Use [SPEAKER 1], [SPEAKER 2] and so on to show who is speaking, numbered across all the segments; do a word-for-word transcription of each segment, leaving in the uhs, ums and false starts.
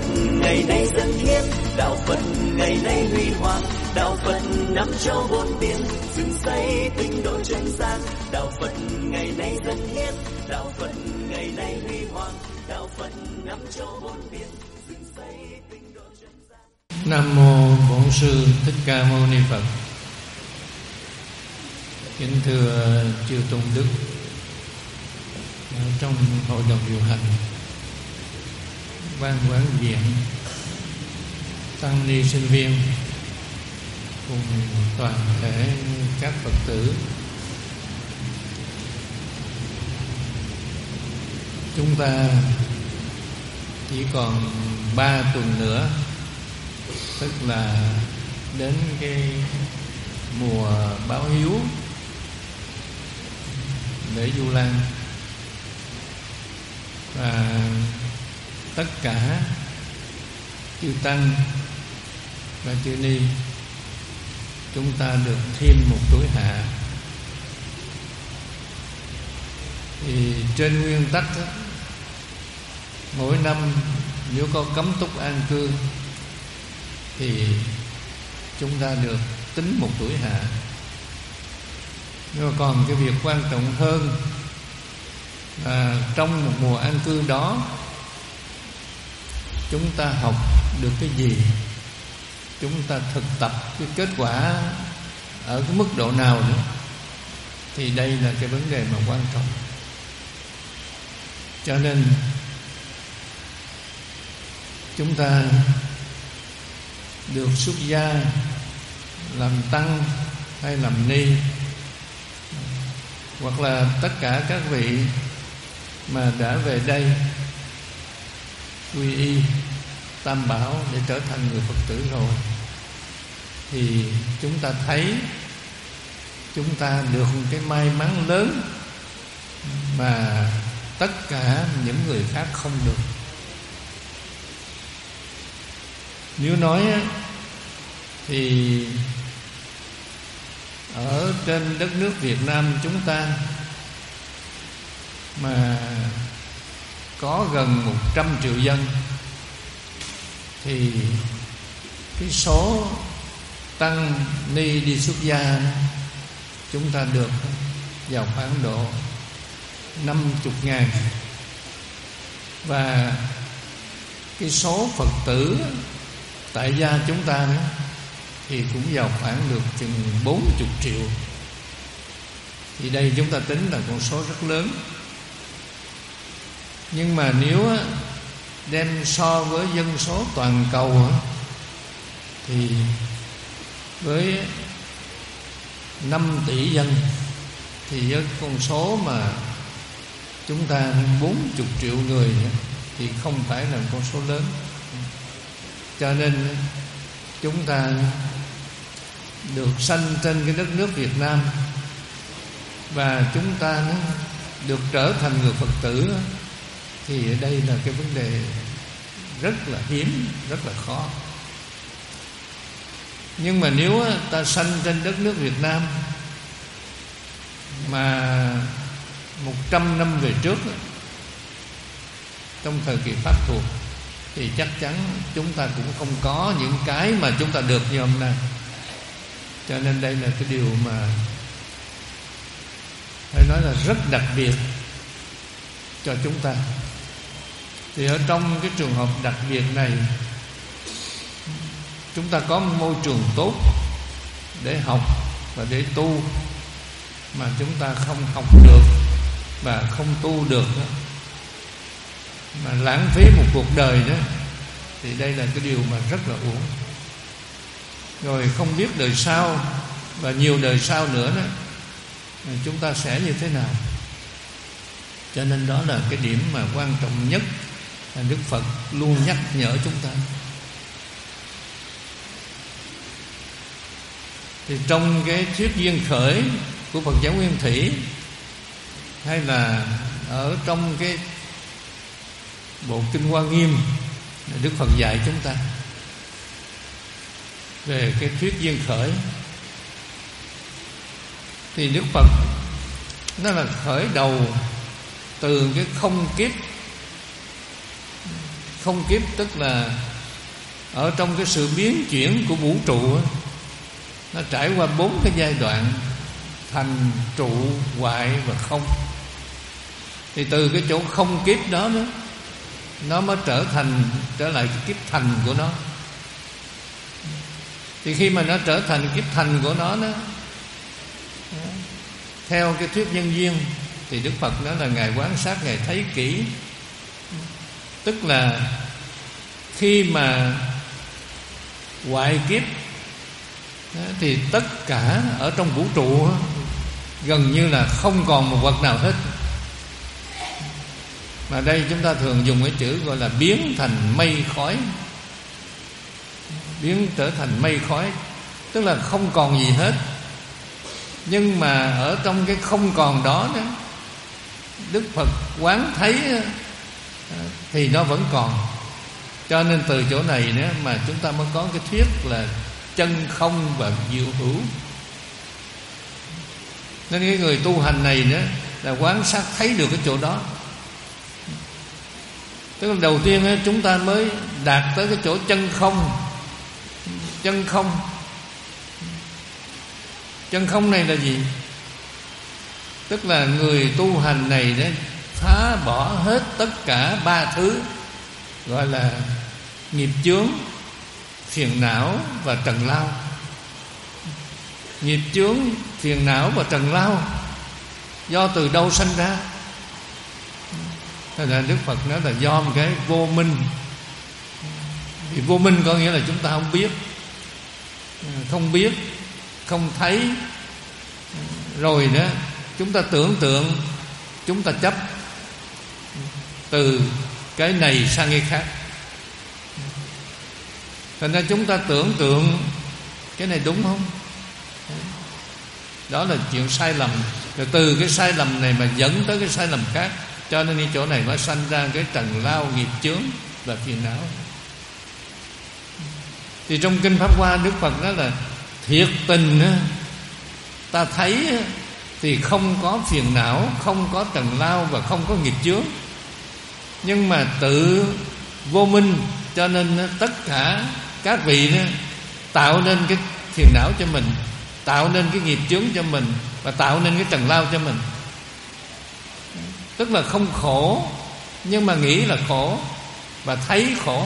[SPEAKER 1] ngày nay dân hiến, đạo Phật ngày nay huy hoàng, đạo Phật năm châu bốn biển, dựng xây tinh độ chân gian. Đạo Phật ngày nay dân hiến, đạo Phật ngày nay huy hoàng, đạo Phật năm châu bốn biển, dựng xây tinh độ chân gian.
[SPEAKER 2] Nam mô Bổn Sư Thích Ca Mâu Ni Phật. Kính thưa chư tôn đức trong hội đồng điều hành, ban quản viện, tăng ni sinh viên cùng toàn thể các Phật tử. Chúng ta chỉ còn ba tuần nữa, tức là đến cái mùa báo hiếu lễ Vu Lan, và tất cả chư tăng và chư ni chúng ta được thêm một tuổi hạ. Thì trên nguyên tắc đó, mỗi năm nếu có cấm túc an cư thì chúng ta được tính một tuổi hạ. Nhưng mà còn cái việc quan trọng hơn là trong một mùa an cư đó chúng ta học được cái gì, chúng ta thực tập cái kết quả ở cái mức độ nào nữa. Thì đây là cái vấn đề mà quan trọng. Cho nên chúng ta được xuất gia làm tăng hay làm ni, hoặc là tất cả các vị mà đã về đây quy y Tam Bảo để trở thành người Phật tử rồi, thì chúng ta thấy chúng ta được một cái may mắn lớn mà tất cả những người khác không được. Nếu nói thì ở trên đất nước Việt Nam chúng ta mà có gần một trăm triệu dân, thì cái số tăng ni đi xuất gia chúng ta được vào khoảng độ năm mươi ngàn. Và cái số Phật tử tại gia chúng ta nữa thì cũng vào khoảng được chừng bốn mươi triệu. Thì đây chúng ta tính là con số rất lớn. Nhưng mà nếu đem so với dân số toàn cầu thì với năm tỷ dân, thì với con số mà chúng ta bốn mươi triệu người thì không phải là con số lớn. Cho nên chúng ta được sanh trên cái đất nước Việt Nam, và chúng ta được trở thành người Phật tử, thì ở đây là cái vấn đề rất là hiếm, rất là khó. Nhưng mà nếu ta sanh trên đất nước Việt Nam mà một trăm năm về trước, trong thời kỳ Pháp thuộc, thì chắc chắn chúng ta cũng không có những cái mà chúng ta được như hôm nay. Cho nên đây là cái điều mà phải nói là rất đặc biệt cho chúng ta. Thì ở trong cái trường hợp đặc biệt này, chúng ta có một môi trường tốt để học và để tu, mà chúng ta không học được và không tu được đó, mà lãng phí một cuộc đời đó, thì đây là cái điều mà rất là uổng. Rồi không biết đời sau và nhiều đời sau nữa đó, chúng ta sẽ như thế nào. Cho nên đó là cái điểm mà quan trọng nhất là Đức Phật luôn nhắc nhở chúng ta. Thì trong cái thuyết duyên khởi của Phật giáo Nguyên Thủy, hay là ở trong cái bộ Kinh Hoa Nghiêm, Đức Phật dạy chúng ta về cái thuyết duyên khởi, thì Đức Phật nó là khởi đầu từ cái không kiếp Không kiếp tức là ở trong cái sự biến chuyển của vũ trụ á, nó trải qua bốn cái giai đoạn: thành, trụ, hoại và không. Thì từ cái chỗ không kiếp đó, đó nó mới trở thành trở lại cái kiếp thành của nó. Thì khi mà nó trở thành kiếp thành của nó đó, theo cái thuyết nhân duyên, thì Đức Phật nói là Ngài quan sát, Ngài thấy kỹ. Tức là khi mà hoại kiếp thì tất cả ở trong vũ trụ gần như là không còn một vật nào hết. Mà đây chúng ta thường dùng cái chữ gọi là biến thành mây khói. Biến trở thành mây khói, tức là không còn gì hết. Nhưng mà ở trong cái không còn đó, đó Đức Phật quán thấy thì nó vẫn còn. Cho nên từ chỗ này nữa mà chúng ta mới có cái thuyết là chân không và diệu hữu. Nên cái người tu hành này nữa là quán sát thấy được cái chỗ đó. Tức là đầu tiên chúng ta mới đạt tới cái chỗ chân không. Chân không Chân không này là gì? Tức là người tu hành này đó phá bỏ hết tất cả ba thứ, gọi là nghiệp chướng, phiền não và trần lao. Nghiệp chướng, phiền não và trần lao do từ đâu sanh ra? Thế là Đức Phật nói là do một cái vô minh. Vì vô minh có nghĩa là chúng ta không biết, không biết, không thấy. Rồi đó chúng ta tưởng tượng, chúng ta chấp từ cái này sang cái khác. Thành ra chúng ta tưởng tượng cái này đúng không? Đó là chuyện sai lầm. Rồi từ cái sai lầm này mà dẫn tới cái sai lầm khác. Cho nên cái chỗ này mới sanh ra cái trần lao, nghiệp chướng và phiền não. Thì trong Kinh Pháp Hoa, Đức Phật nói là thiệt tình ta thấy thì không có phiền não, không có trần lao và không có nghiệp chướng. Nhưng mà tự vô minh, cho nên tất cả các vị tạo nên cái phiền não cho mình, tạo nên cái nghiệp chướng cho mình, và tạo nên cái trần lao cho mình. Tức là không khổ nhưng mà nghĩ là khổ và thấy khổ.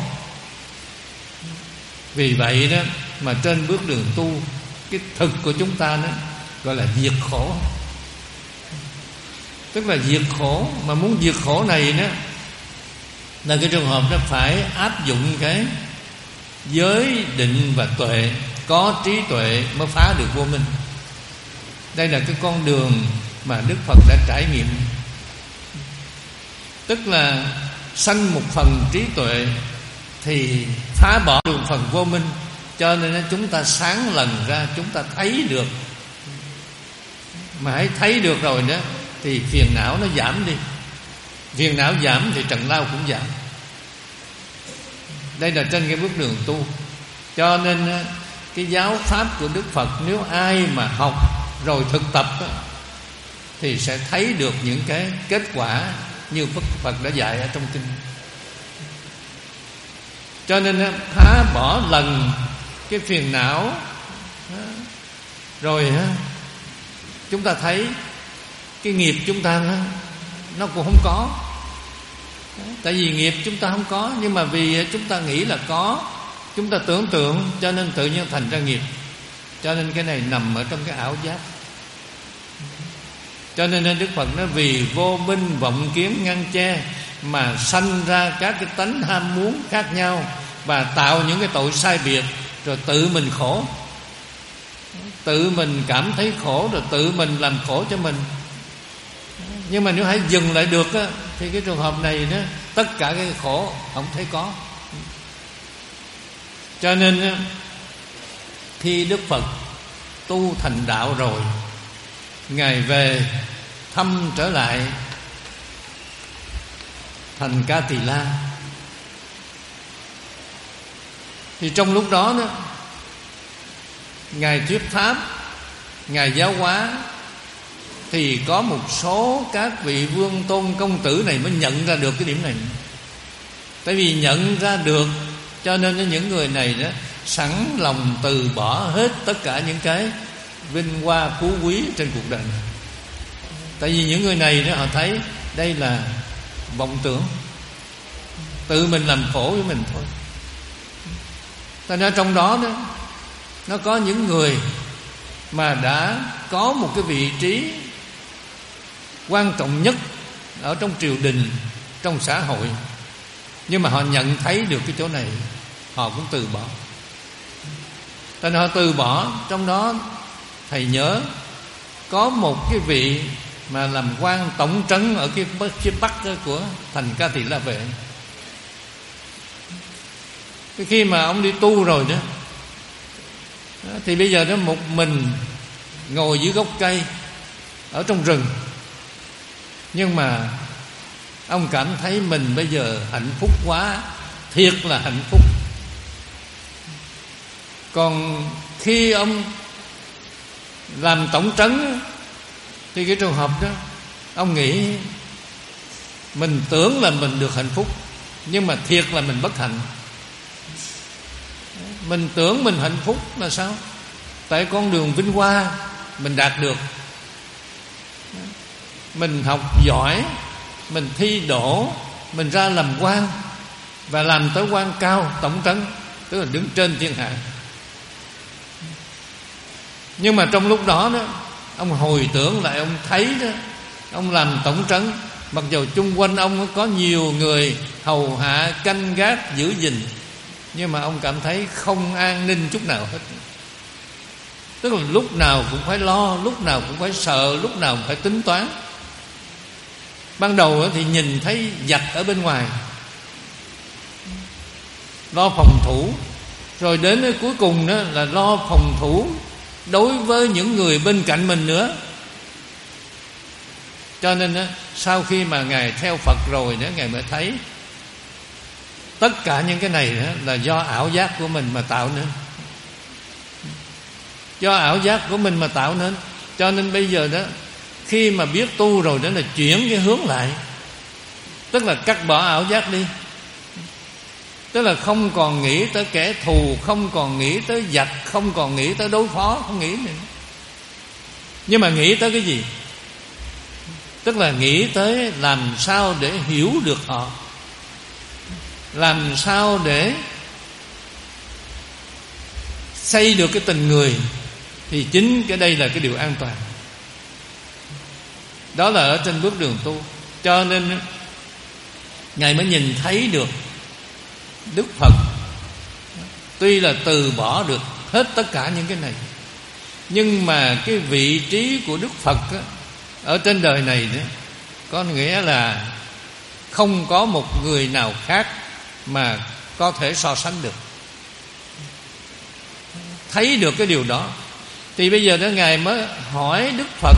[SPEAKER 2] Vì vậy đó mà trên bước đường tu, cái thực của chúng ta đó gọi là diệt khổ. Tức là diệt khổ. Mà muốn diệt khổ này đó là cái trường hợp nó phải áp dụng cái giới định và tuệ. Có trí tuệ mới phá được vô minh. Đây là cái con đường mà Đức Phật đã trải nghiệm. Tức là sanh một phần trí tuệ thì phá bỏ được phần vô minh. Cho nên chúng ta sáng lần ra, chúng ta thấy được. Mà hãy thấy được rồi đó thì phiền não nó giảm đi. Phiền não giảm thì trần lao cũng giảm. Đây là trên cái bước đường tu. Cho nên cái giáo pháp của Đức Phật, nếu ai mà học rồi thực tập đó, thì sẽ thấy được những cái kết quả như Đức Phật đã dạy ở trong kinh. Cho nên phá bỏ lần cái phiền não, rồi chúng ta thấy cái nghiệp chúng ta nó cũng không có. Tại vì nghiệp chúng ta không có, nhưng mà vì chúng ta nghĩ là có, chúng ta tưởng tượng, cho nên tự nhiên thành ra nghiệp. Cho nên cái này nằm ở trong cái ảo giác. Cho nên Đức Phật nói vì vô minh vọng kiến ngăn che mà sanh ra các cái tánh ham muốn khác nhau, và tạo những cái tội sai biệt, rồi tự mình khổ, tự mình cảm thấy khổ, rồi tự mình làm khổ cho mình. Nhưng mà nếu hãy dừng lại được á, thì cái trường hợp này đó, tất cả cái khổ không thấy có. Cho nên khi Đức Phật tu thành đạo rồi, Ngài về thăm trở lại thành Ca Tỳ La. Thì trong lúc đó, đó Ngài thuyết pháp, Ngài giáo hóa, thì có một số các vị vương tôn công tử này mới nhận ra được cái điểm này. Tại vì nhận ra được, cho nên những người này đó sẵn lòng từ bỏ hết tất cả những cái vinh hoa phú quý trên cuộc đời này. Tại vì những người này đó họ thấy đây là vọng tưởng, tự mình làm khổ với mình thôi. Tại nên trong đó đó nó có những người mà đã có một cái vị trí quan trọng nhất ở trong triều đình, trong xã hội, nhưng mà họ nhận thấy được cái chỗ này, họ cũng từ bỏ. Tại nên họ từ bỏ. Trong đó thầy nhớ có một cái vị mà làm quan tổng trấn ở cái phía bắc của thành Ca Tỳ La Vệ. Cái khi mà ông đi tu rồi đó, thì bây giờ đó một mình ngồi dưới gốc cây ở trong rừng. Nhưng mà ông cảm thấy mình bây giờ hạnh phúc quá, thiệt là hạnh phúc. Còn khi ông làm tổng trấn thì cái trường hợp đó, ông nghĩ mình tưởng là mình được hạnh phúc, nhưng mà thiệt là mình bất hạnh. Mình tưởng mình hạnh phúc là sao? Tại con đường vinh hoa mình đạt được, mình học giỏi, mình thi đỗ, mình ra làm quan, và làm tới quan cao tổng trấn, tức là đứng trên thiên hạ. Nhưng mà trong lúc đó đó, ông hồi tưởng lại, ông thấy đó, ông làm tổng trấn, mặc dù chung quanh ông có nhiều người hầu hạ canh gác giữ gìn, nhưng mà ông cảm thấy không an ninh chút nào hết. Tức là lúc nào cũng phải lo, lúc nào cũng phải sợ, lúc nào cũng phải tính toán. Ban đầu thì nhìn thấy giặc ở bên ngoài, lo phòng thủ, rồi đến cuối cùng đó là lo phòng thủ đối với những người bên cạnh mình nữa. Cho nên đó, sau khi mà Ngài theo Phật rồi đó, Ngài mới thấy tất cả những cái này đó là do ảo giác của mình mà tạo nên. Do ảo giác của mình mà tạo nên. Cho nên bây giờ đó, khi mà biết tu rồi đó là chuyển cái hướng lại, tức là cắt bỏ ảo giác đi. Tức là không còn nghĩ tới kẻ thù, không còn nghĩ tới giặc, không còn nghĩ tới đối phó, không nghĩ nữa. Nhưng mà nghĩ tới cái gì? Tức là nghĩ tới làm sao để hiểu được họ, làm sao để xây được cái tình người. Thì chính cái đây là cái điều an toàn. Đó là ở trên bước đường tu. Cho nên Ngài mới nhìn thấy được Đức Phật tuy là từ bỏ được hết tất cả những cái này, nhưng mà cái vị trí của Đức Phật á, ở trên đời này đó, có nghĩa là không có một người nào khác mà có thể so sánh được. Thấy được cái điều đó thì bây giờ đó Ngài mới hỏi Đức Phật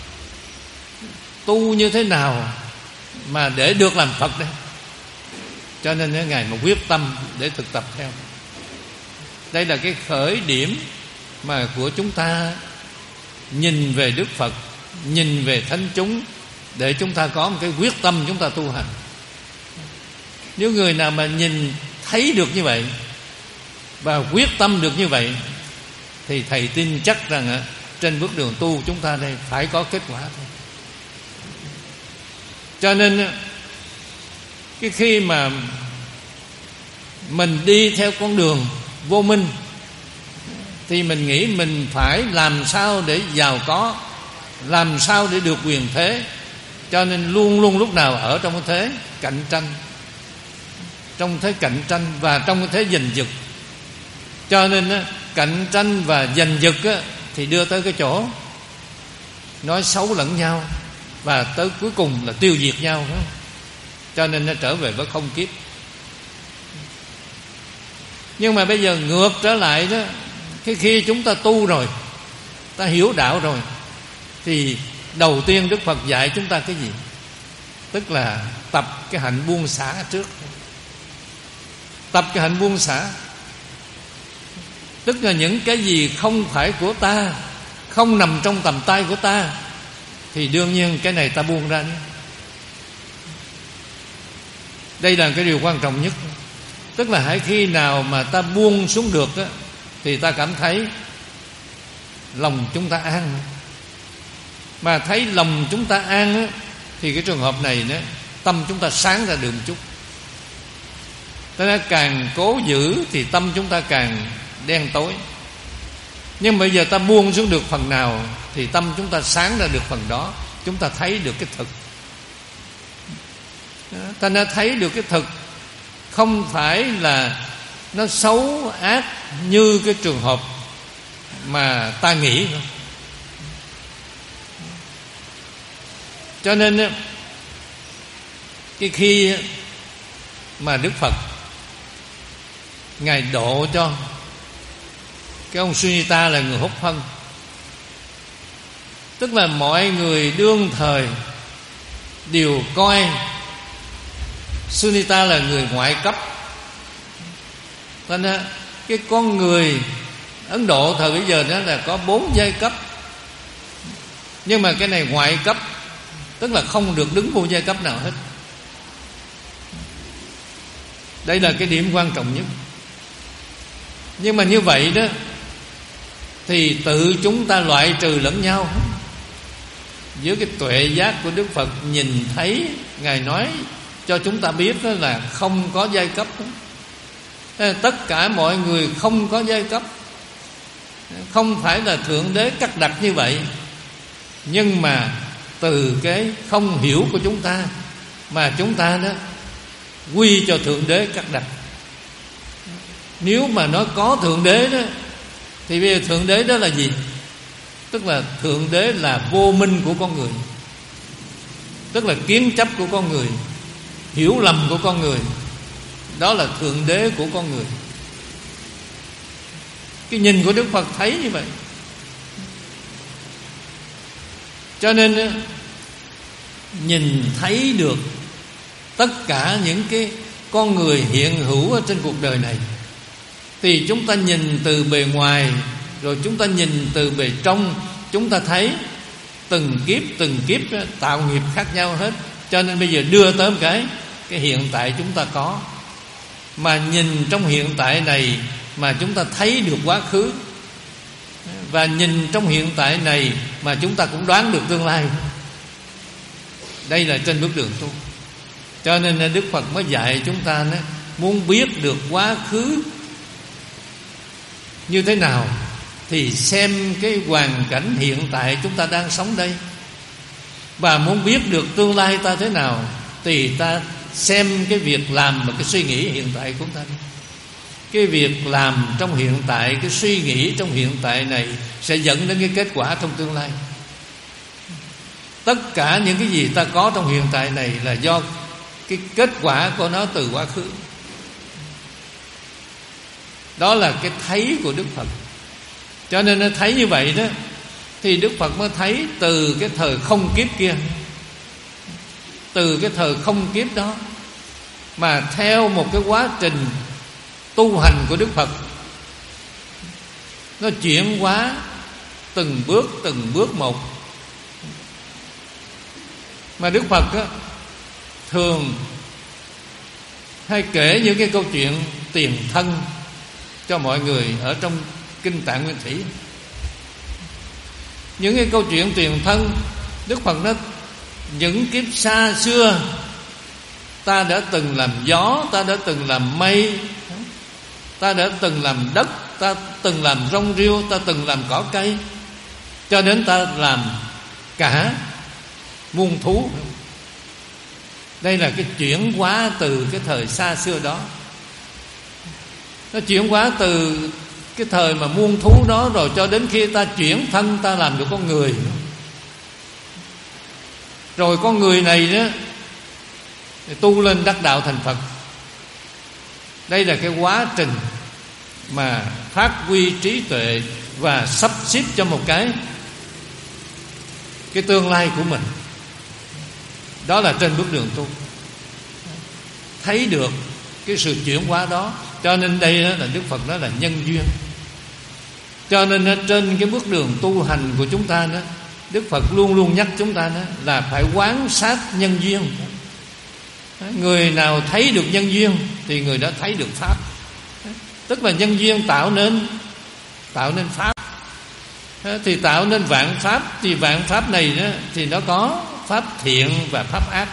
[SPEAKER 2] tu như thế nào mà để được làm Phật đây. Cho nên đó, Ngài mà quyết tâm để thực tập theo. Đây là cái khởi điểm mà của chúng ta nhìn về Đức Phật, nhìn về thánh chúng, để chúng ta có một cái quyết tâm chúng ta tu hành. Nếu người nào mà nhìn thấy được như vậy và quyết tâm được như vậy, thì thầy tin chắc rằng trên bước đường tu chúng ta đây phải có kết quả thôi. Cho nên cái khi mà mình đi theo con đường vô minh thì mình nghĩ mình phải làm sao để giàu có, làm sao để được quyền thế. Cho nên luôn luôn lúc nào ở trong cái thế cạnh tranh, trong thế cạnh tranh và trong cái thế giành giật. Cho nên cạnh tranh và giành giật thì đưa tới cái chỗ nói xấu lẫn nhau, và tới cuối cùng là tiêu diệt nhau. Cho nên nó trở về với không kiếp. Nhưng mà bây giờ ngược trở lại đó, cái khi chúng ta tu rồi, ta hiểu đạo rồi, thì đầu tiên Đức Phật dạy chúng ta cái gì? Tức là tập cái hạnh buông xả trước. Tập cái hạnh buông xả, tức là những cái gì không phải của ta, không nằm trong tầm tay của ta, thì đương nhiên cái này ta buông ra đi. Đây là cái điều quan trọng nhất. Tức là hãy khi nào mà ta buông xuống được á, thì ta cảm thấy lòng chúng ta an. Mà thấy lòng chúng ta an á, thì cái trường hợp này đó, tâm chúng ta sáng ra được một chút. Thế nên càng cố giữ thì tâm chúng ta càng đen tối. Nhưng bây giờ ta buông xuống được phần nào thì tâm chúng ta sáng ra được phần đó. Chúng ta thấy được cái thực. Ta đã thấy được cái thực, không phải là nó xấu ác như cái trường hợp mà ta nghĩ. Cho nên cái khi mà Đức Phật Ngài độ cho cái ông Sunita là người hút phân, tức là mọi người đương thời đều coi Sunita là người ngoại cấp. Cho nên cái con người Ấn Độ thời bây giờ đó là có bốn giai cấp. Nhưng mà cái này ngoại cấp, tức là không được đứng vô giai cấp nào hết. Đây là cái điểm quan trọng nhất. Nhưng mà như vậy đó thì tự chúng ta loại trừ lẫn nhau. Với cái tuệ giác của Đức Phật nhìn thấy, Ngài nói cho chúng ta biết đó là không có giai cấp. Tất cả mọi người không có giai cấp. Không phải là Thượng Đế cắt đặt như vậy, nhưng mà từ cái không hiểu của chúng ta mà chúng ta đó quy cho Thượng Đế cắt đặt. Nếu mà nó có Thượng Đế đó thì bây giờ Thượng Đế đó là gì? Tức là Thượng Đế là vô minh của con người, tức là kiến chấp của con người, hiểu lầm của con người. Đó là Thượng Đế của con người. Cái nhìn của Đức Phật thấy như vậy. Cho nên nhìn thấy được tất cả những cái con người hiện hữu ở trên cuộc đời này, thì chúng ta nhìn từ bề ngoài, rồi chúng ta nhìn từ bề trong, chúng ta thấy từng kiếp từng kiếp tạo nghiệp khác nhau hết. Cho nên bây giờ đưa tới một cái cái hiện tại chúng ta có, mà nhìn trong hiện tại này mà chúng ta thấy được quá khứ, và nhìn trong hiện tại này mà chúng ta cũng đoán được tương lai. Đây là trên bước đường tu. Cho nên Đức Phật mới dạy chúng ta đó, muốn biết được quá khứ như thế nào thì xem cái hoàn cảnh hiện tại chúng ta đang sống đây. Và muốn biết được tương lai ta thế nào thì ta xem cái việc làm và cái suy nghĩ hiện tại của ta. Cái việc làm trong hiện tại, cái suy nghĩ trong hiện tại này sẽ dẫn đến cái kết quả trong tương lai. Tất cả những cái gì ta có trong hiện tại này là do cái kết quả của nó từ quá khứ. Đó là cái thấy của Đức Phật. Cho nên nó thấy như vậy đó, thì Đức Phật mới thấy từ cái thời không kiếp kia, từ cái thời không kiếp đó, mà theo một cái quá trình tu hành của Đức Phật, nó chuyển hóa từng bước từng bước một. Mà Đức Phật á, thường hay kể những cái câu chuyện tiền thân cho mọi người ở trong Kinh Tạng Nguyên Thủy. Những cái câu chuyện tiền thân, Đức Phật nói những kiếp xa xưa ta đã từng làm gió, ta đã từng làm mây, ta đã từng làm đất, ta từng làm rong rêu, ta từng làm cỏ cây, cho đến ta làm cả muôn thú. Đây là cái chuyển hóa từ cái thời xa xưa đó. Nó chuyển hóa từ cái thời mà muôn thú đó, rồi cho đến khi ta chuyển thân, ta làm được con người. Rồi con người này đó tu lên đắc đạo thành Phật. Đây là cái quá trình mà phát huy trí tuệ và sắp xếp cho một cái cái tương lai của mình. Đó là trên bước đường tu, thấy được cái sự chuyển hóa đó. Cho nên đây đó là Đức Phật nói là nhân duyên. Cho nên trên cái bước đường tu hành của chúng ta đó, Đức Phật luôn luôn nhắc chúng ta đó là phải quán sát nhân duyên. Người nào thấy được nhân duyên thì người đó thấy được pháp. Tức là nhân duyên tạo nên tạo nên pháp, thì tạo nên vạn pháp. Thì vạn pháp này đó, thì nó có pháp thiện và pháp ác.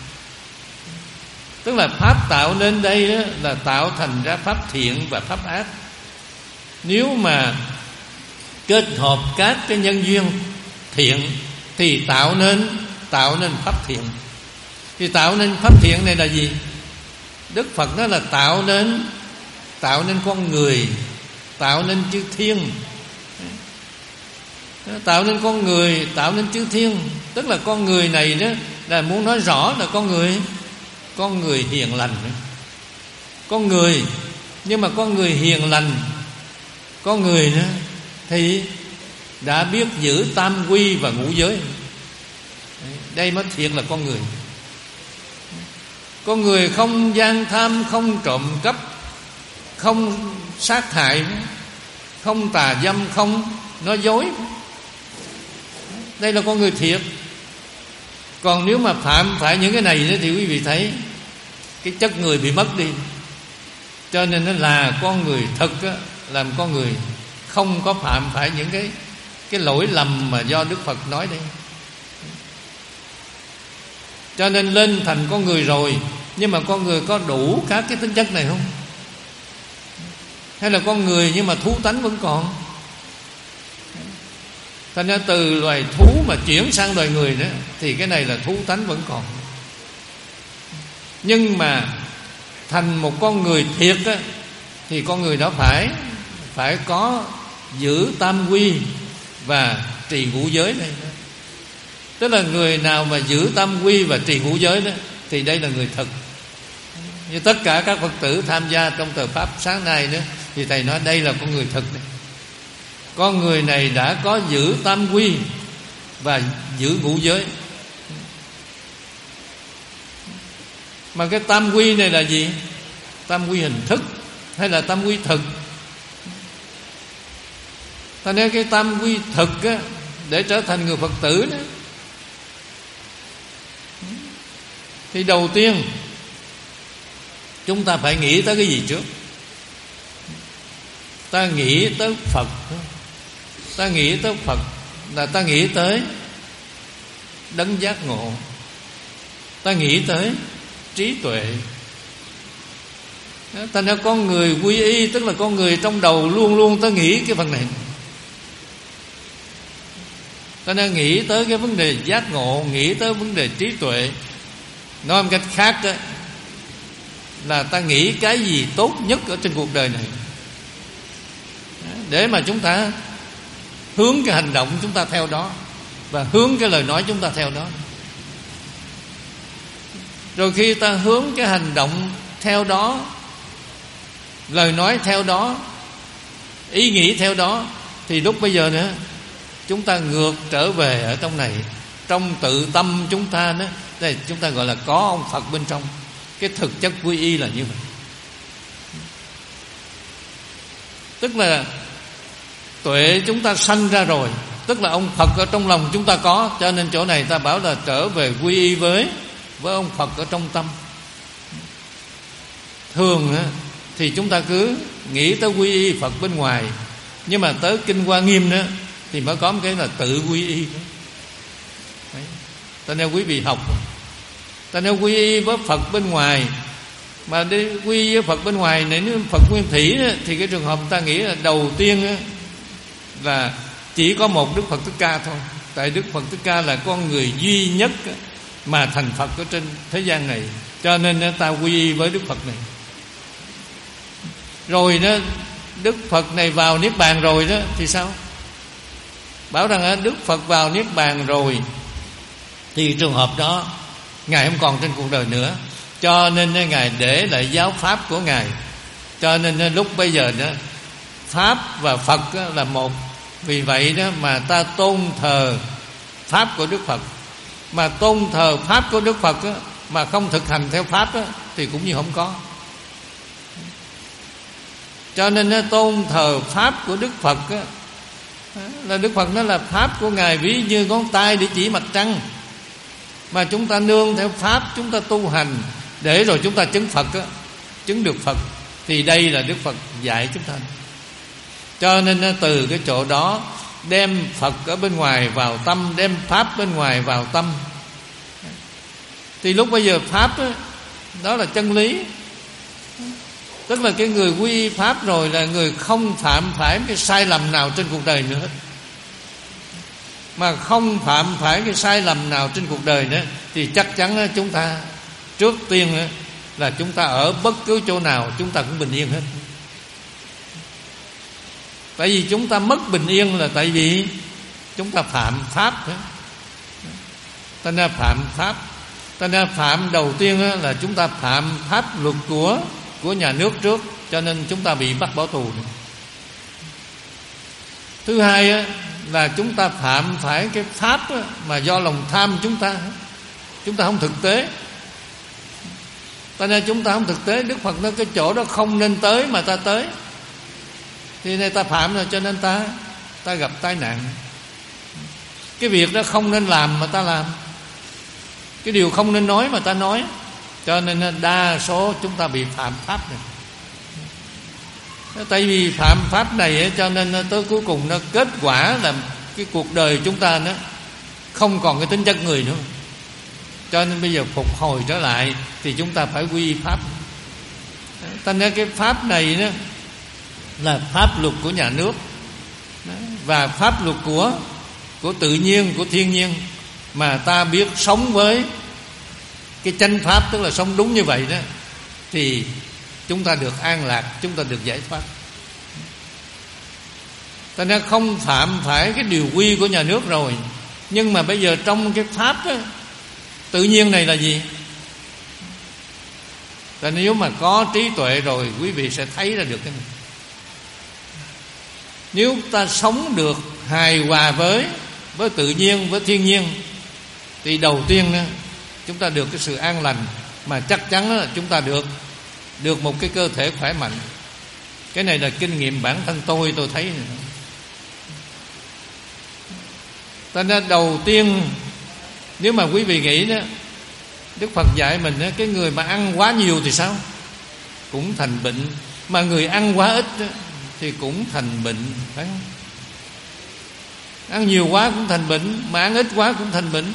[SPEAKER 2] Tức là pháp tạo nên đây đó, là tạo thành ra pháp thiện và pháp ác. Nếu mà kết hợp các cái nhân duyên thiện thì tạo nên tạo nên pháp thiện. Thì tạo nên pháp thiện này là gì? Đức Phật nói là tạo nên tạo nên con người, tạo nên chư thiên, tạo nên con người, tạo nên chư thiên. Tức là con người này đó là muốn nói rõ là con người con người hiền lành. Con người, nhưng mà con người hiền lành, con người đó thì đã biết giữ tam quy và ngũ giới. Đây mới thiện là con người. Con người không gian tham, không trộm cắp, không sát hại, không tà dâm, không nói dối. Đây là con người thiệt. Còn nếu mà phạm phải những cái này thì quý vị thấy cái chất người bị mất đi. Cho nên nó là con người thật á, làm con người không có phạm phải những cái cái lỗi lầm mà do Đức Phật nói đây. Cho nên lên thành con người rồi, nhưng mà con người có đủ các cái tính chất này không? Hay là con người nhưng mà thú tánh vẫn còn? Thành ra từ loài thú mà chuyển sang loài người đó, thì cái này là thú tánh vẫn còn. Nhưng mà thành một con người thiệt á, thì con người đó phải Phải có giữ tam quy và trì ngũ giới này. Tức là người nào mà giữ tam quy và trì ngũ giới đó, thì đây là người thật. Như tất cả các Phật tử tham gia trong tờ Pháp sáng nay đó, thì Thầy nói đây là con người thật này. Con người này đã có giữ tam quy và giữ ngũ giới. Mà cái tam quy này là gì? Tam quy hình thức hay là tam quy thực? Thành ra cái tam quy thực á, để trở thành người Phật tử đó, thì đầu tiên chúng ta phải nghĩ tới cái gì trước? Ta nghĩ tới Phật. Ta nghĩ tới Phật là ta nghĩ tới đấng giác ngộ. Ta nghĩ tới trí tuệ. Thành ra con người quy y, tức là con người trong đầu luôn luôn ta nghĩ cái phần này. Ta nên nghĩ tới cái vấn đề giác ngộ, nghĩ tới vấn đề trí tuệ. Nói một cách khác đó, là ta nghĩ cái gì tốt nhất ở trên cuộc đời này, để mà chúng ta hướng cái hành động chúng ta theo đó, và hướng cái lời nói chúng ta theo đó. Rồi khi ta hướng cái hành động theo đó, lời nói theo đó, ý nghĩ theo đó, thì lúc bây giờ nữa chúng ta ngược trở về ở trong này. Trong tự tâm chúng ta đó, đây chúng ta gọi là có ông Phật bên trong. Cái thực chất quy y là như vậy. Tức là tuệ chúng ta sanh ra rồi, tức là ông Phật ở trong lòng chúng ta có. Cho nên chỗ này ta bảo là trở về quy y với với ông Phật ở trong tâm. Thường á, thì chúng ta cứ nghĩ tới quy y Phật bên ngoài, nhưng mà tới Kinh Hoa Nghiêm đó thì mới có một cái là tự quy y. Ta nên quý vị học, ta nên quy y với Phật bên ngoài. Mà đi quy y với Phật bên ngoài này, nếu Phật Nguyên Thủy đó, thì cái trường hợp ta nghĩ là đầu tiên đó, là chỉ có một Đức Phật Thích Ca thôi. Tại Đức Phật Thích Ca là con người duy nhất mà thành Phật ở trên thế gian này. Cho nên ta quy y với Đức Phật này. Rồi đó, Đức Phật này vào Niết Bàn rồi đó thì sao? Bảo rằng Đức Phật vào Niết Bàn rồi thì trường hợp đó Ngài không còn trên cuộc đời nữa, cho nên Ngài để lại giáo pháp của Ngài. Cho nên lúc bây giờ đó, Pháp và Phật là một. Vì vậy đó mà ta tôn thờ Pháp của Đức Phật. Mà tôn thờ Pháp của Đức Phật đó, mà không thực hành theo Pháp đó, thì cũng như không có. Cho nên tôn thờ Pháp của Đức Phật đó, là Đức Phật nói là Pháp của Ngài ví như ngón tay để chỉ mặt trăng. Mà chúng ta nương theo Pháp, chúng ta tu hành, để rồi chúng ta chứng Phật á, chứng được Phật. Thì đây là Đức Phật dạy chúng ta. Cho nên từ cái chỗ đó đem Phật ở bên ngoài vào tâm, đem Pháp bên ngoài vào tâm. Thì lúc bây giờ Pháp đó, đó là chân lý. Tức là cái người quy Pháp rồi là người không phạm phải cái sai lầm nào trên cuộc đời nữa hết. Mà không phạm phải cái sai lầm nào trên cuộc đời nữa thì chắc chắn chúng ta trước tiên là chúng ta ở bất cứ chỗ nào chúng ta cũng bình yên hết. Tại vì chúng ta mất bình yên là tại vì chúng ta phạm Pháp. Ta nên phạm Pháp. Ta nên phạm đầu tiên là chúng ta phạm pháp luật của của nhà nước trước, cho nên chúng ta bị bắt bỏ tù. Thứ hai là chúng ta phạm phải cái pháp mà do lòng tham chúng ta, chúng ta không thực tế. Cho nên chúng ta không thực tế. Đức Phật nói cái chỗ đó không nên tới mà ta tới, thì này ta phạm rồi, cho nên ta ta gặp tai nạn. Cái việc đó không nên làm mà ta làm, cái điều không nên nói mà ta nói, cho nên đa số chúng ta bị phạm pháp này. Tại vì phạm pháp này cho nên tới cuối cùng nó kết quả là cái cuộc đời chúng ta nó không còn cái tính chất người nữa. Cho nên bây giờ phục hồi trở lại thì chúng ta phải quy pháp. Thành ra cái pháp này đó là pháp luật của nhà nước và pháp luật của của tự nhiên, của thiên nhiên, mà ta biết sống với cái chánh pháp, tức là sống đúng như vậy đó, thì chúng ta được an lạc, chúng ta được giải thoát. Thành ra không phạm phải cái điều quy của nhà nước rồi. Nhưng mà bây giờ trong cái pháp đó, tự nhiên này là gì? Tại nếu mà có trí tuệ rồi, quý vị sẽ thấy ra được cái này. Nếu ta sống được hài hòa với với tự nhiên, với thiên nhiên, thì đầu tiên đó, chúng ta được cái sự an lành, mà chắc chắn là chúng ta được được một cái cơ thể khỏe mạnh. Cái này là kinh nghiệm bản thân tôi tôi thấy này. Cho nên đầu tiên, nếu mà quý vị nghĩ đó, Đức Phật dạy mình đó, cái người mà ăn quá nhiều thì sao? Cũng thành bệnh. Mà người ăn quá ít đó, thì cũng thành bệnh, phải không? Ăn nhiều quá cũng thành bệnh, mà ăn ít quá cũng thành bệnh.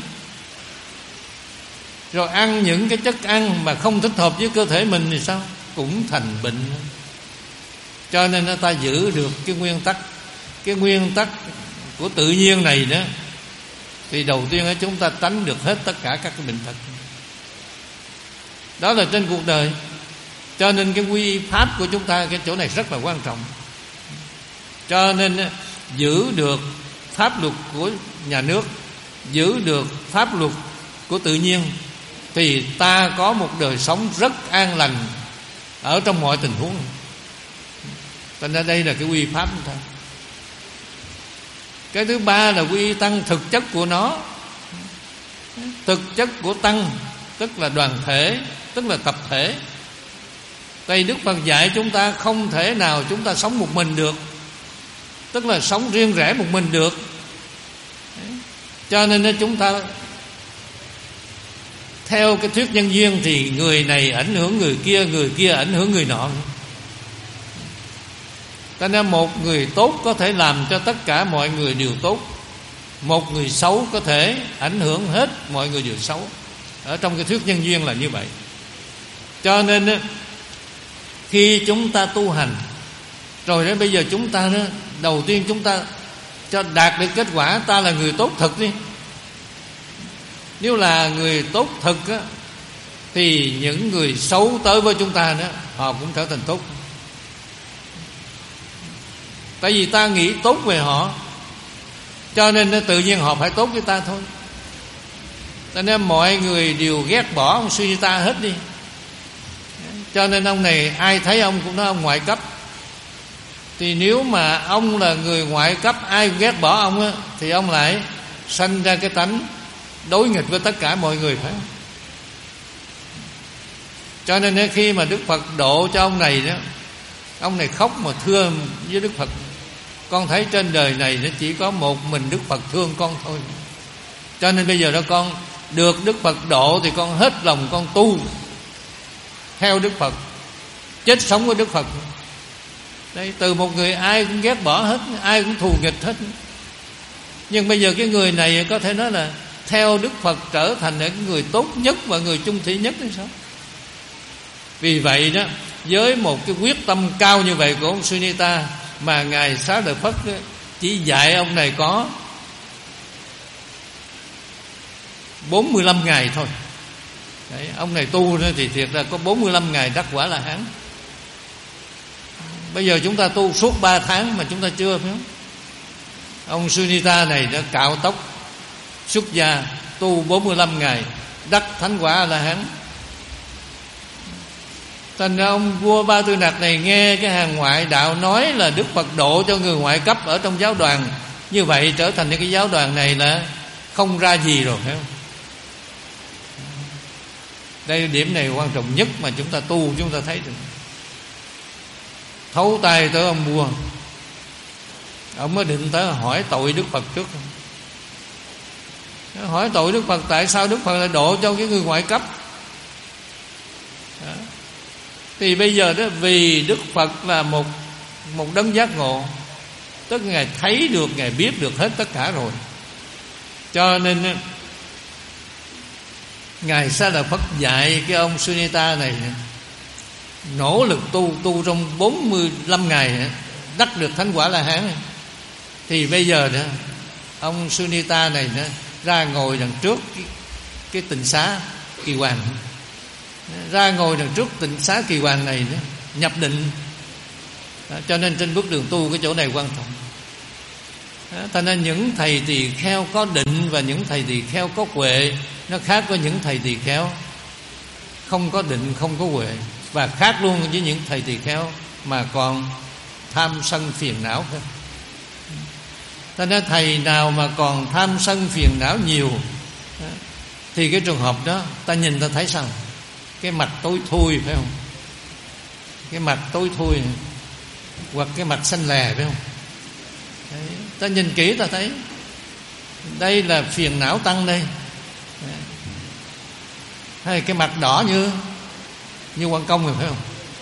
[SPEAKER 2] Rồi ăn những cái chất ăn mà không thích hợp với cơ thể mình thì sao? Cũng thành bệnh. Cho nên ta giữ được cái nguyên tắc, cái nguyên tắc của tự nhiên này đó, thì đầu tiên chúng ta tránh được hết tất cả các cái bệnh tật. Đó là trên cuộc đời. Cho nên cái quy pháp của chúng ta, cái chỗ này rất là quan trọng. Cho nên giữ được pháp luật của nhà nước, giữ được pháp luật của tự nhiên, thì ta có một đời sống rất an lành ở trong mọi tình huống. Cho nên đây là cái quy pháp của ta. Cái thứ ba là quy tăng thực chất của nó. Thực chất của tăng tức là đoàn thể, tức là tập thể. Tại Đức Phật dạy chúng ta không thể nào chúng ta sống một mình được, tức là sống riêng rẽ một mình được. Cho nên chúng ta theo cái thuyết nhân duyên thì người này ảnh hưởng người kia, người kia ảnh hưởng người nọ. Cho nên một người tốt có thể làm cho tất cả mọi người đều tốt, một người xấu có thể ảnh hưởng hết mọi người đều xấu. Ở trong cái thuyết nhân duyên là như vậy. Cho nên khi chúng ta tu hành rồi đó, bây giờ chúng ta đó, đầu tiên chúng ta cho đạt được kết quả ta là người tốt thật đi. Nếu là người tốt thật á, thì những người xấu tới với chúng ta đó, họ cũng trở thành tốt. Tại vì ta nghĩ tốt về họ, cho nên tự nhiên họ phải tốt với ta thôi. Cho nên mọi người đều ghét bỏ ông suy ta hết đi. Cho nên ông này ai thấy ông cũng nói ông ngoại cấp. Thì nếu mà ông là người ngoại cấp, ai ghét bỏ ông á, thì ông lại sanh ra cái tánh đối nghịch với tất cả mọi người, phải không? Cho nên khi mà Đức Phật độ cho ông này đó, ông này khóc mà thưa với Đức Phật: con thấy trên đời này nó chỉ có một mình Đức Phật thương con thôi. Cho nên bây giờ đó con được Đức Phật độ thì con hết lòng con tu, theo Đức Phật, chết sống với Đức Phật. Đấy, từ một người ai cũng ghét bỏ hết, ai cũng thù nghịch hết. Nhưng bây giờ cái người này có thể nói là theo Đức Phật trở thành cái người tốt nhất và người chung thủy nhất hay sao? Vì vậy đó, với một cái quyết tâm cao như vậy của ông Sunita, mà Ngài Xá Lợi Phất chỉ dạy ông này có bốn mươi lăm ngày thôi. Đấy, ông này tu thì thiệt ra có bốn mươi lăm ngày đắc quả La Hán. Bây giờ chúng ta tu suốt ba tháng mà chúng ta chưa, phải không? Ông Sunita này đã cạo tóc, xuất gia, tu bốn mươi lăm ngày, đắc thánh quả La Hán. Thành ra ông vua Ba Tư Nặc này nghe cái hàng ngoại đạo nói là Đức Phật độ cho người ngoại cấp ở trong giáo đoàn, như vậy trở thành cái giáo đoàn này là không ra gì rồi, phải không? Đây là điểm này quan trọng nhất mà chúng ta tu chúng ta thấy được. Thấu tay tới ông vua, ông mới định tới hỏi tội Đức Phật trước. Hỏi tội Đức Phật, tại sao Đức Phật lại độ cho cái người ngoại cấp? Đó. Thì bây giờ đó, vì Đức Phật là một một đấng giác ngộ, tức Ngài thấy được, Ngài biết được hết tất cả rồi, cho nên Ngài Xá Lợi Phất dạy cái ông Sunita này nỗ lực tu, tu trong bốn mươi lăm ngày đắc được thánh quả La Hán. Thì bây giờ đó, ông Sunita này đó, ra ngồi đằng trước cái, cái tịnh xá Kỳ Hoàng, ra ngồi đằng trước tịnh xá Kỳ Hoàng này đó, nhập định. Đó, cho nên trên bước đường tu cái chỗ này quan trọng. Đó, thành ra những thầy tỳ kheo có định và những thầy tỳ kheo có huệ nó khác với những thầy tỳ kheo không có định, không có huệ, và khác luôn với những thầy tỳ kheo mà còn tham sân phiền não hơn. Thành ra thầy nào mà còn tham sân phiền não nhiều thì cái trường hợp đó ta nhìn ta thấy sao? Cái mặt tối thui, phải không? Cái mặt tối thui, hoặc cái mặt xanh lè, phải không? Đấy, ta nhìn kỹ ta thấy đây là phiền não tăng đây. Đấy. Hay cái mặt đỏ như như quan công rồi, phải không?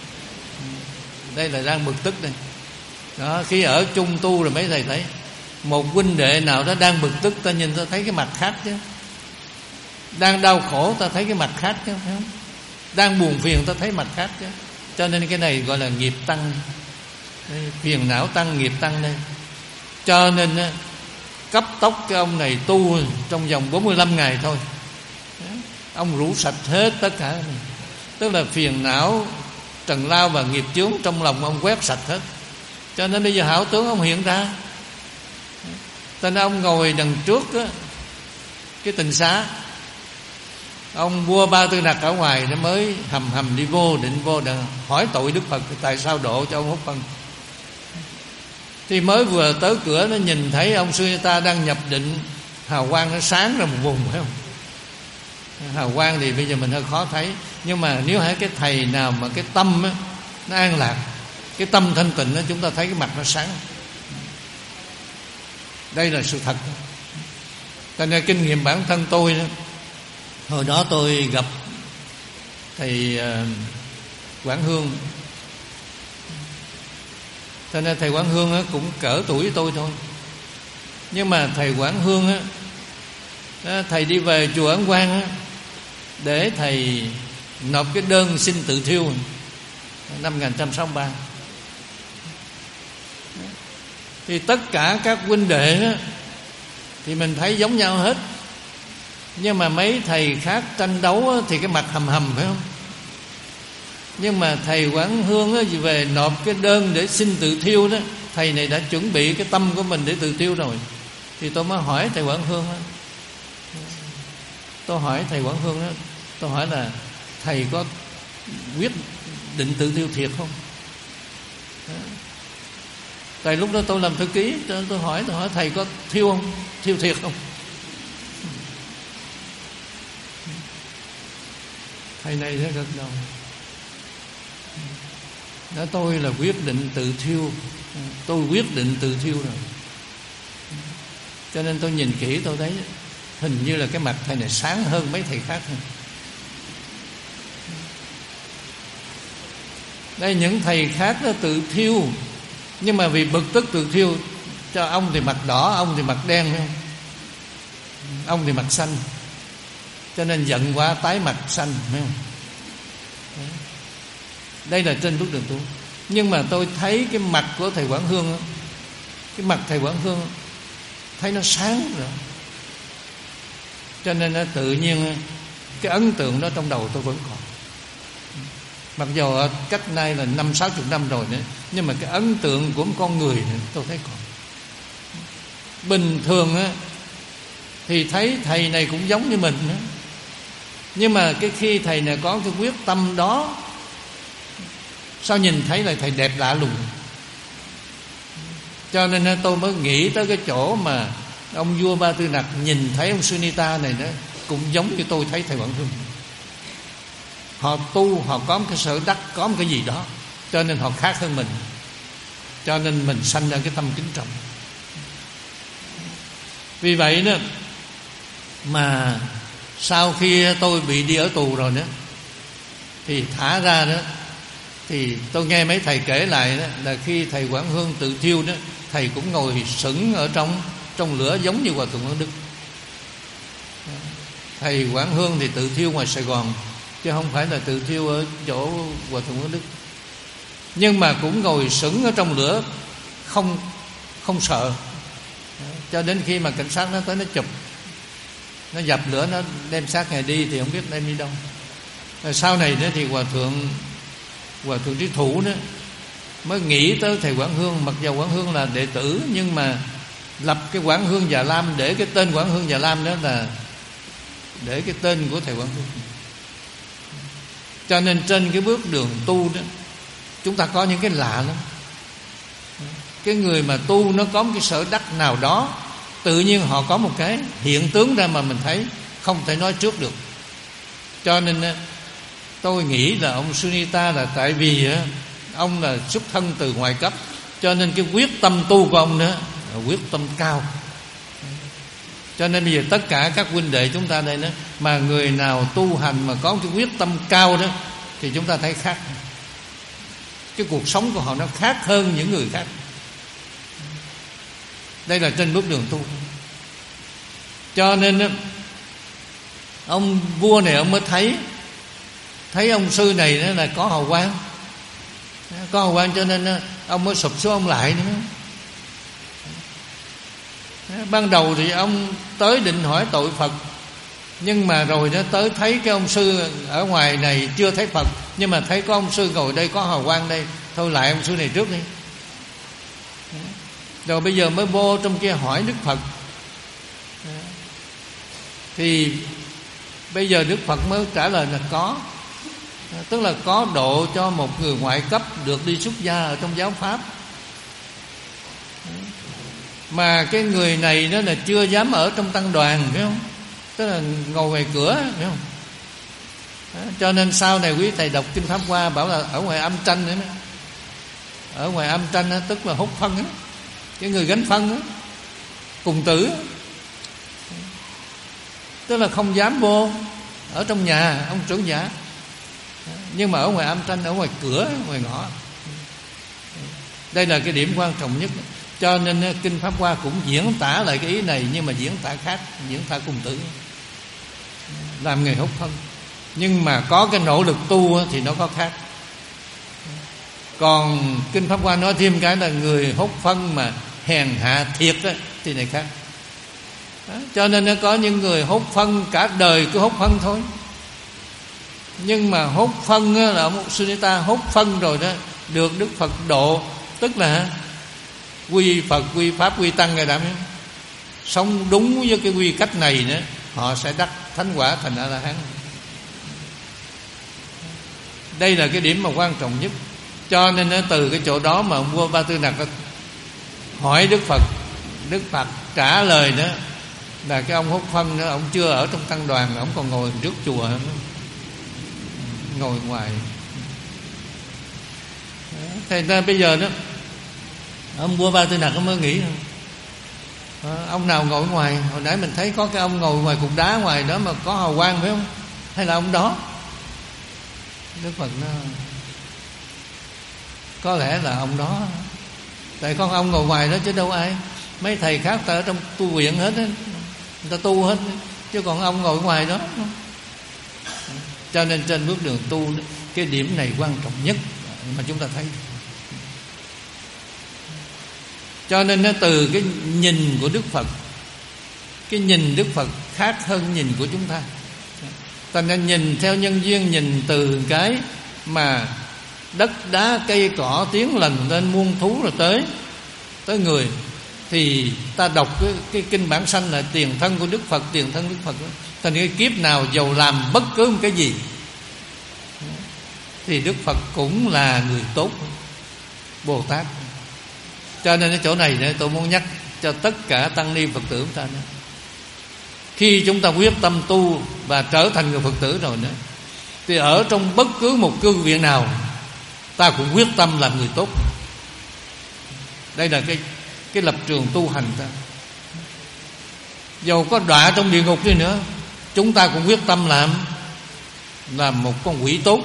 [SPEAKER 2] Đây là đang bực tức đây. Đó, khi ở chung tu rồi mấy thầy thấy một huynh đệ nào đó đang bực tức, ta nhìn ta thấy cái mặt khác chứ. Đang đau khổ ta thấy cái mặt khác chứ, phải không? Đang buồn phiền ta thấy mặt khác chứ. Cho nên cái này gọi là nghiệp tăng. Đây, phiền não tăng, nghiệp tăng đây. Cho nên cấp tốc cái ông này tu trong vòng bốn mươi lăm ngày thôi. Ông rũ sạch hết tất cả này. Tức là phiền não, trần lao và nghiệp chướng trong lòng ông quét sạch hết. Cho nên bây giờ hảo tướng ông hiện ra. Cho nên ông ngồi đằng trước đó, cái tịnh xá. Ông vua Ba Tư Nặc ở ngoài nó mới hầm hầm đi vô, định vô để hỏi tội Đức Phật tại sao độ cho ông hút phân. Thì mới vừa tới cửa nó nhìn thấy ông Sunita đang nhập định, hào quang nó sáng ra một vùng, phải không? Hào quang thì bây giờ mình hơi khó thấy, nhưng mà nếu hãy cái thầy nào mà cái tâm á, nó an lạc, cái tâm thanh tịnh đó, chúng ta thấy cái mặt nó sáng. Đây là sự thật. Cho nên kinh nghiệm bản thân tôi đó, hồi đó tôi gặp thầy uh, Quảng Hương. Cho nên thầy Quảng Hương á, cũng cỡ tuổi với tôi thôi. Nhưng mà thầy Quảng Hương á, đó, thầy đi về chùa Ấn Quang á, để thầy nộp cái đơn xin tự thiêu năm một nghìn chín trăm sáu mươi ba. Thì tất cả các huynh đệ đó, thì mình thấy giống nhau hết. Nhưng mà mấy thầy khác tranh đấu á, thì cái mặt hầm hầm, phải không? Nhưng mà thầy Quảng Hương á, về nộp cái đơn để xin tự thiêu đó, thầy này đã chuẩn bị cái tâm của mình để tự thiêu rồi. Thì tôi mới hỏi thầy Quảng Hương đó, tôi hỏi thầy Quảng Hương đó, tôi hỏi là thầy có quyết định tự thiêu thiệt không? Tại lúc đó tôi làm thư ký, tôi hỏi tôi hỏi thầy có thiêu không, thiêu thiệt không? Thầy này rất gật đầu. Đó, tôi là quyết định tự thiêu, tôi quyết định tự thiêu rồi. Cho nên tôi nhìn kỹ tôi thấy hình như là cái mặt thầy này sáng hơn mấy thầy khác hơn. Đây những thầy khác nó tự thiêu, nhưng mà vì bực tức tự thiêu. Cho ông thì mặt đỏ, ông thì mặt đen, phải không? Ông thì mặt xanh, cho nên giận quá tái mặt xanh, phải không? Đây là trên bước đường tu. Nhưng mà tôi thấy cái mặt của thầy Quảng Hương, cái mặt thầy Quảng Hương thấy nó sáng rồi, cho nên nó tự nhiên cái ấn tượng đó trong đầu tôi vẫn còn. Mặc dù cách nay là năm sáu chục năm rồi nữa, nhưng mà cái ấn tượng của một con người này tôi thấy còn. Bình thường á thì thấy thầy này cũng giống như mình nữa, nhưng mà cái khi thầy này có cái quyết tâm đó, sao nhìn thấy là thầy đẹp lạ lùng. Cho nên tôi mới nghĩ tới cái chỗ mà ông vua Ba Tư Nặc nhìn thấy ông Sunita này đó, cũng giống như tôi thấy thầy Quảng Hương. Họ tu, họ có một cái sở đắc, có một cái gì đó, cho nên họ khác hơn mình, cho nên mình sanh ra cái tâm kính trọng. Vì vậy đó mà sau khi tôi bị đi ở tù rồi nữa, thì thả ra đó, thì tôi nghe mấy thầy kể lại đó, là khi thầy Quảng Hương tự thiêu đó, thầy cũng ngồi sững ở trong trong lửa giống như Hòa Thượng Quảng Đức. Thầy Quảng Hương thì tự thiêu ngoài Sài Gòn, chứ không phải là tự thiêu ở chỗ Hòa Thượng Quảng Đức. Nhưng mà cũng ngồi sững ở trong lửa, không không sợ, cho đến khi mà cảnh sát nó tới nó chụp, nó dập lửa, nó đem xác Ngài đi thì không biết đem đi đâu. Rồi sau này nữa thì Hòa Thượng Hòa Thượng Trí Thủ đó mới nghĩ tới thầy Quảng Hương. Mặc dù Quảng Hương là đệ tử, nhưng mà lập cái Quảng Hương Già Lam, để cái tên Quảng Hương Già Lam đó là để cái tên của thầy Quảng Hương. Cho nên trên cái bước đường tu đó, chúng ta có những cái lạ lắm. Cái người mà tu nó có một cái sở đắc nào đó, tự nhiên họ có một cái hiện tướng ra mà mình thấy không thể nói trước được. Cho nên tôi nghĩ là ông Sunita là tại vì ông là xuất thân từ ngoại cấp, cho nên cái quyết tâm tu của ông đó là quyết tâm cao. Cho nên bây giờ tất cả các huynh đệ chúng ta đây đó, mà người nào tu hành mà có cái quyết tâm cao đó, thì chúng ta thấy khác. Cái cuộc sống của họ nó khác hơn những người khác. Đây là trên bước đường tu. Cho nên ông vua này ông mới thấy Thấy ông sư này là có hào quang, có hào quang, cho nên ông mới sụp xuống ông lại nữa. Ban đầu thì ông tới định hỏi tội Phật, nhưng mà rồi nó tới thấy cái ông sư ở ngoài này chưa thấy Phật, nhưng mà thấy có ông sư ngồi đây có hào quang đây, thôi lại ông sư này trước đi. Rồi bây giờ mới vô trong kia hỏi Đức Phật. Thì bây giờ Đức Phật mới trả lời là có. Tức là có độ cho một người ngoại cấp được đi xuất gia ở trong giáo pháp. Mà cái người này đó là chưa dám ở trong tăng đoàn, phải không? Tức là ngồi ngoài cửa, phải không? Cho nên sau này quý thầy đọc Kinh Pháp Hoa bảo là ở ngoài âm tranh nữa. Ở ngoài âm tranh đó, tức là hút phân đó. Cái người gánh phân đó, cùng tử, tức là không dám vô ở trong nhà ông trưởng giả, nhưng mà ở ngoài âm tranh, ở ngoài cửa, ngoài ngõ. Đây là cái điểm quan trọng nhất. Cho nên Kinh Pháp Hoa cũng diễn tả lại cái ý này, nhưng mà diễn tả khác, diễn tả cùng tử, làm nghề hút phân. Nhưng mà có cái nỗ lực tu thì nó có khác. Còn Kinh Pháp Hoa nói thêm cái là người hút phân mà hèn hạ thiệt đó, thì này khác. Đó, cho nên nó có những người hút phân cả đời cứ hút phân thôi. Nhưng mà hút phân là ông Sunita hút phân rồi đó, được Đức Phật độ, tức là quy Phật, quy Pháp, quy Tăng rồi đã biết. Sống đúng với cái quy cách này nữa, họ sẽ đắc thánh quả thành A-la-hán. Đây là cái điểm mà quan trọng nhất. Cho nên từ cái chỗ đó mà ông vua Ba Tư Nặc hỏi Đức Phật, Đức Phật trả lời đó là cái ông hút phân đó, ông chưa ở trong tăng đoàn, ông còn ngồi trước chùa, ngồi ngoài. Thế nên bây giờ đó ông vua Ba Tư Nặc mới nghĩ à, ông nào ngồi ngoài. Hồi nãy mình thấy có cái ông ngồi ngoài cục đá ngoài đó mà có hào quang, phải không? Hay là ông đó? Đức Phật nó Có lẽ là ông đó. Tại con ông ngồi ngoài đó chứ đâu ai. Mấy thầy khác ta ở trong tu viện hết á, người ta tu hết, chứ còn ông ngồi ngoài đó. Cho nên trên bước đường tu, cái điểm này quan trọng nhất mà chúng ta thấy. Cho nên nó từ cái nhìn của Đức Phật, cái nhìn Đức Phật khác hơn nhìn của chúng ta. Thành ra nhìn theo nhân duyên, nhìn từ cái mà đất đá cây cỏ tiếng lành lên muôn thú rồi tới tới người, thì ta đọc cái, cái kinh bản sanh là tiền thân của Đức Phật, tiền thân Đức Phật đó. Thành cái kiếp nào giàu làm bất cứ một cái gì thì Đức Phật cũng là người tốt, Bồ Tát. Cho nên cái chỗ này tôi muốn nhắc cho tất cả tăng ni Phật tử chúng ta nữa. Khi chúng ta quyết tâm tu và trở thành người Phật tử rồi nữa, thì ở trong bất cứ một cương vị nào ta cũng quyết tâm làm người tốt. Đây là cái cái lập trường tu hành ta. Dầu có đọa trong địa ngục đi nữa, chúng ta cũng quyết tâm làm làm một con quỷ tốt,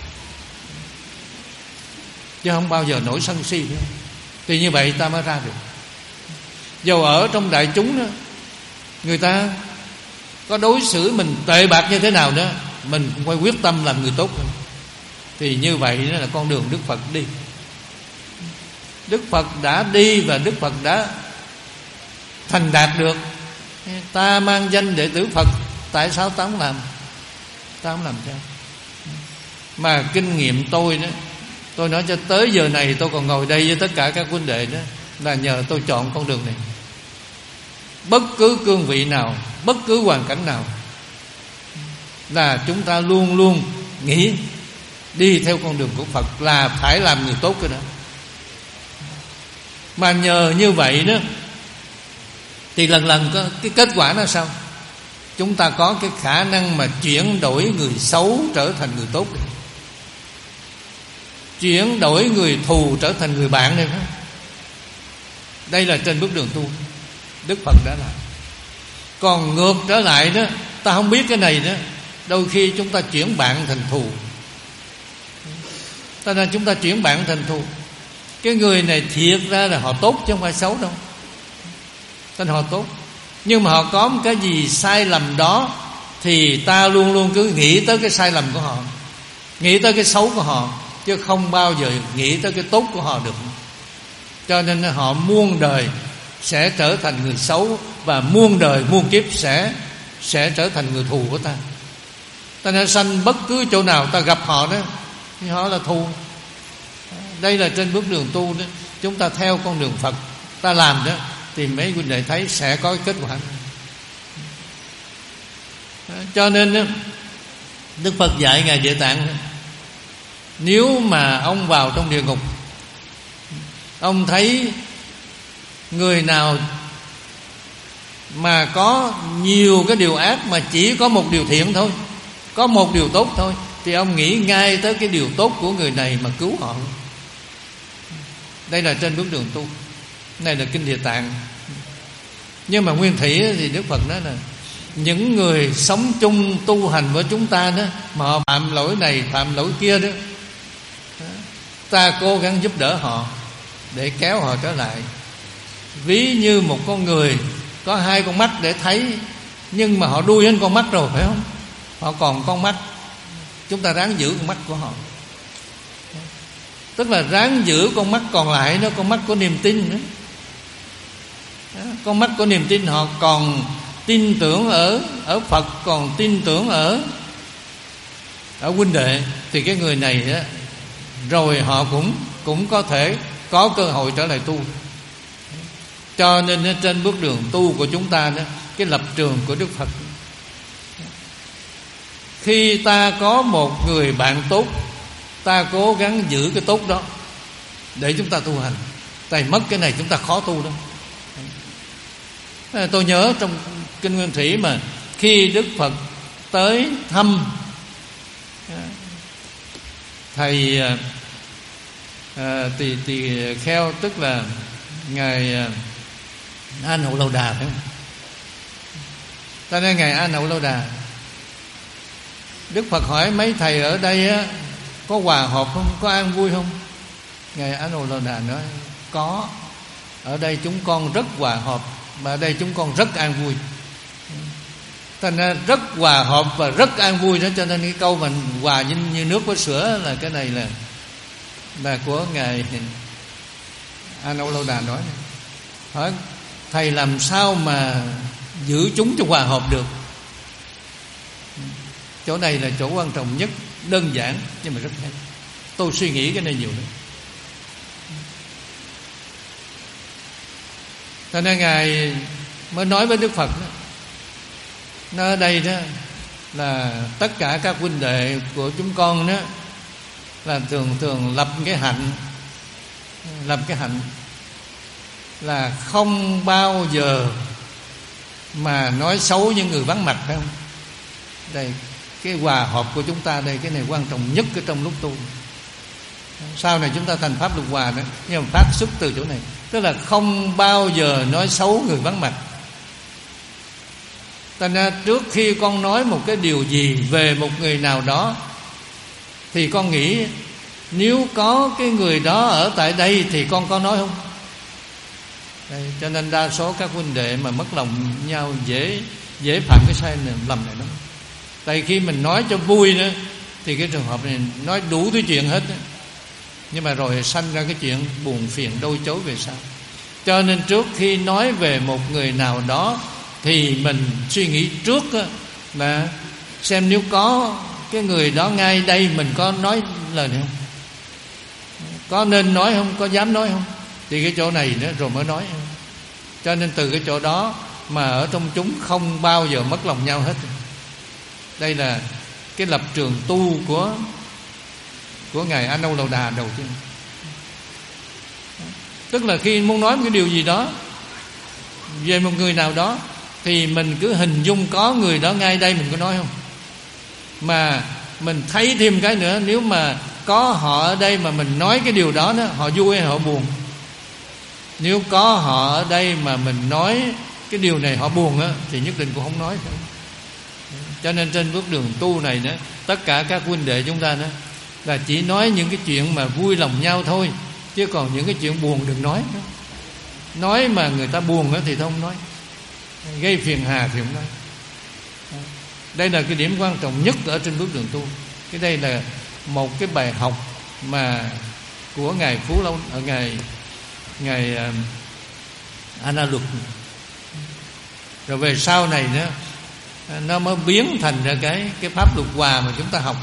[SPEAKER 2] chứ không bao giờ nổi sân si nữa. Thì như vậy ta mới ra được. Dầu ở trong đại chúng đó, người ta có đối xử mình tệ bạc như thế nào đó, mình cũng phải quyết tâm làm người tốt. Thì như vậy đó là con đường Đức Phật đi. Đức Phật đã đi và Đức Phật đã thành đạt được. Ta mang danh đệ tử Phật, tại sao ta không làm? Ta không làm sao? Mà kinh nghiệm tôi đó, tôi nói cho tới giờ này tôi còn ngồi đây với tất cả các huynh đệ đó, là nhờ tôi chọn con đường này. Bất cứ cương vị nào, bất cứ hoàn cảnh nào, là chúng ta luôn luôn nghĩ đi theo con đường của Phật là phải làm người tốt cái đó. Mà nhờ như vậy đó, thì lần lần có cái kết quả nó sao? Chúng ta có cái khả năng mà chuyển đổi người xấu trở thành người tốt này. Chuyển đổi người thù trở thành người bạn này. Đây là trên bước đường tu Đức Phật đã làm. Còn ngược trở lại đó, ta không biết cái này đó, đôi khi chúng ta chuyển bạn thành thù. Cho nên chúng ta chuyển bạn thành thù. Cái người này thiệt ra là họ tốt chứ không phải xấu đâu, nên họ tốt. Nhưng mà họ có một cái gì sai lầm đó, thì ta luôn luôn cứ nghĩ tới cái sai lầm của họ, nghĩ tới cái xấu của họ, chứ không bao giờ nghĩ tới cái tốt của họ được. Cho nên họ muôn đời sẽ trở thành người xấu, và muôn đời muôn kiếp sẽ sẽ trở thành người thù của ta. Ta nên sanh bất cứ chỗ nào ta gặp họ đó, thì họ là thù. Đây là trên bước đường tu đó, chúng ta theo con đường Phật ta làm đó, thì mấy huynh đệ thấy sẽ có kết quả. Cho nên đó, Đức Phật dạy Ngài Địa Tạng, nếu mà ông vào trong địa ngục, ông thấy người nào mà có nhiều cái điều ác mà chỉ có một điều thiện thôi, có một điều tốt thôi, thì ông nghĩ ngay tới cái điều tốt của người này mà cứu họ. Đây là trên bước đường tu. Này là kinh Địa Tạng. Nhưng mà nguyên thủy thì Đức Phật nói là những người sống chung tu hành với chúng ta đó, mà họ phạm lỗi này phạm lỗi kia đó, ta cố gắng giúp đỡ họ để kéo họ trở lại. Ví như một con người có hai con mắt để thấy, nhưng mà họ đuôi hết con mắt rồi, phải không? Họ còn con mắt, chúng ta ráng giữ con mắt của họ. Tức là ráng giữ con mắt còn lại đó, con mắt của niềm tin nữa. Con mắt của niềm tin, họ còn tin tưởng ở ở Phật, còn tin tưởng ở ở huynh đệ, thì cái người này đó, rồi họ cũng cũng có thể có cơ hội trở lại tu. Cho nên trên bước đường tu của chúng ta đó, cái lập trường của Đức Phật, khi ta có một người bạn tốt, ta cố gắng giữ cái tốt đó để chúng ta tu hành. Tại mất cái này chúng ta khó tu đó. Tôi nhớ trong kinh Nguyên Thủy mà khi Đức Phật tới thăm thầy à, tỳ tỳ kheo, tức là ngài An Hậu Lâu Đà, phải không? Cho nên ngài An Hậu Lâu Đà, Đức Phật hỏi mấy thầy ở đây á, có hòa hợp không, có an vui không? Ngài A Nan Đà Đà nói có, ở đây chúng con rất hòa hợp, mà ở đây chúng con rất an vui. Thành ra rất hòa hợp và rất an vui đó. Cho nên cái câu mình hòa như, như nước với sữa là cái này là là của Ngài A Nan Đà nói. Hỏi thầy làm sao mà giữ chúng cho hòa hợp được? Chỗ này là chỗ quan trọng nhất, đơn giản nhưng mà rất hay. Tôi suy nghĩ cái này nhiều lắm. Cho nên Ngài mới nói với Đức Phật đó, nó ở đây đó là tất cả các huynh đệ của chúng con đó là thường thường lập cái hạnh, lập cái hạnh là không bao giờ mà nói xấu những người vắng mặt, phải không? Đây cái hòa hợp của chúng ta đây, cái này quan trọng nhất ở trong lúc tu. Sau này chúng ta thành pháp lục hòa đó, nhưng mà phát xuất từ chỗ này, tức là không bao giờ nói xấu người vắng mặt. Thành ra trước khi con nói một cái điều gì về một người nào đó thì con nghĩ nếu có cái người đó ở tại đây thì con có nói không? Đây, cho nên đa số các huynh đệ mà mất lòng nhau dễ dễ phạm cái sai lầm này lắm. Tại khi mình nói cho vui nữa thì cái trường hợp này nói đủ thứ chuyện hết đó. Nhưng mà rồi sanh ra cái chuyện buồn phiền đôi chối về sau. Cho nên trước khi nói về một người nào đó thì mình suy nghĩ trước là xem nếu có cái người đó ngay đây mình có nói lời này không, có nên nói không, có dám nói không, thì cái chỗ này nữa rồi mới nói. Cho nên từ cái chỗ đó mà ở trong chúng không bao giờ mất lòng nhau hết. Đây là cái lập trường tu của của Ngài A Nan Đà đầu tiên. Tức là khi muốn nói một cái điều gì đó về một người nào đó thì mình cứ hình dung có người đó ngay đây mình có nói không. Mà mình thấy thêm cái nữa, nếu mà có họ ở đây mà mình nói cái điều đó, đó họ vui hay họ buồn? Nếu có họ ở đây mà mình nói cái điều này họ buồn á, thì nhất định cũng không nói. Cho nên trên bước đường tu này đó, tất cả các huynh đệ chúng ta đó là chỉ nói những cái chuyện mà vui lòng nhau thôi, chứ còn những cái chuyện buồn đừng nói. Nói mà người ta buồn á thì không nói, gây phiền hà thì không nói. Đây là cái điểm quan trọng nhất ở trên bước đường tu. Cái đây là một cái bài học mà của Ngài Phú Lâu, ở Ngài Ngài uh, A Na Luật. Rồi về sau này nữa nó mới biến thành ra cái cái pháp luật hòa mà chúng ta học.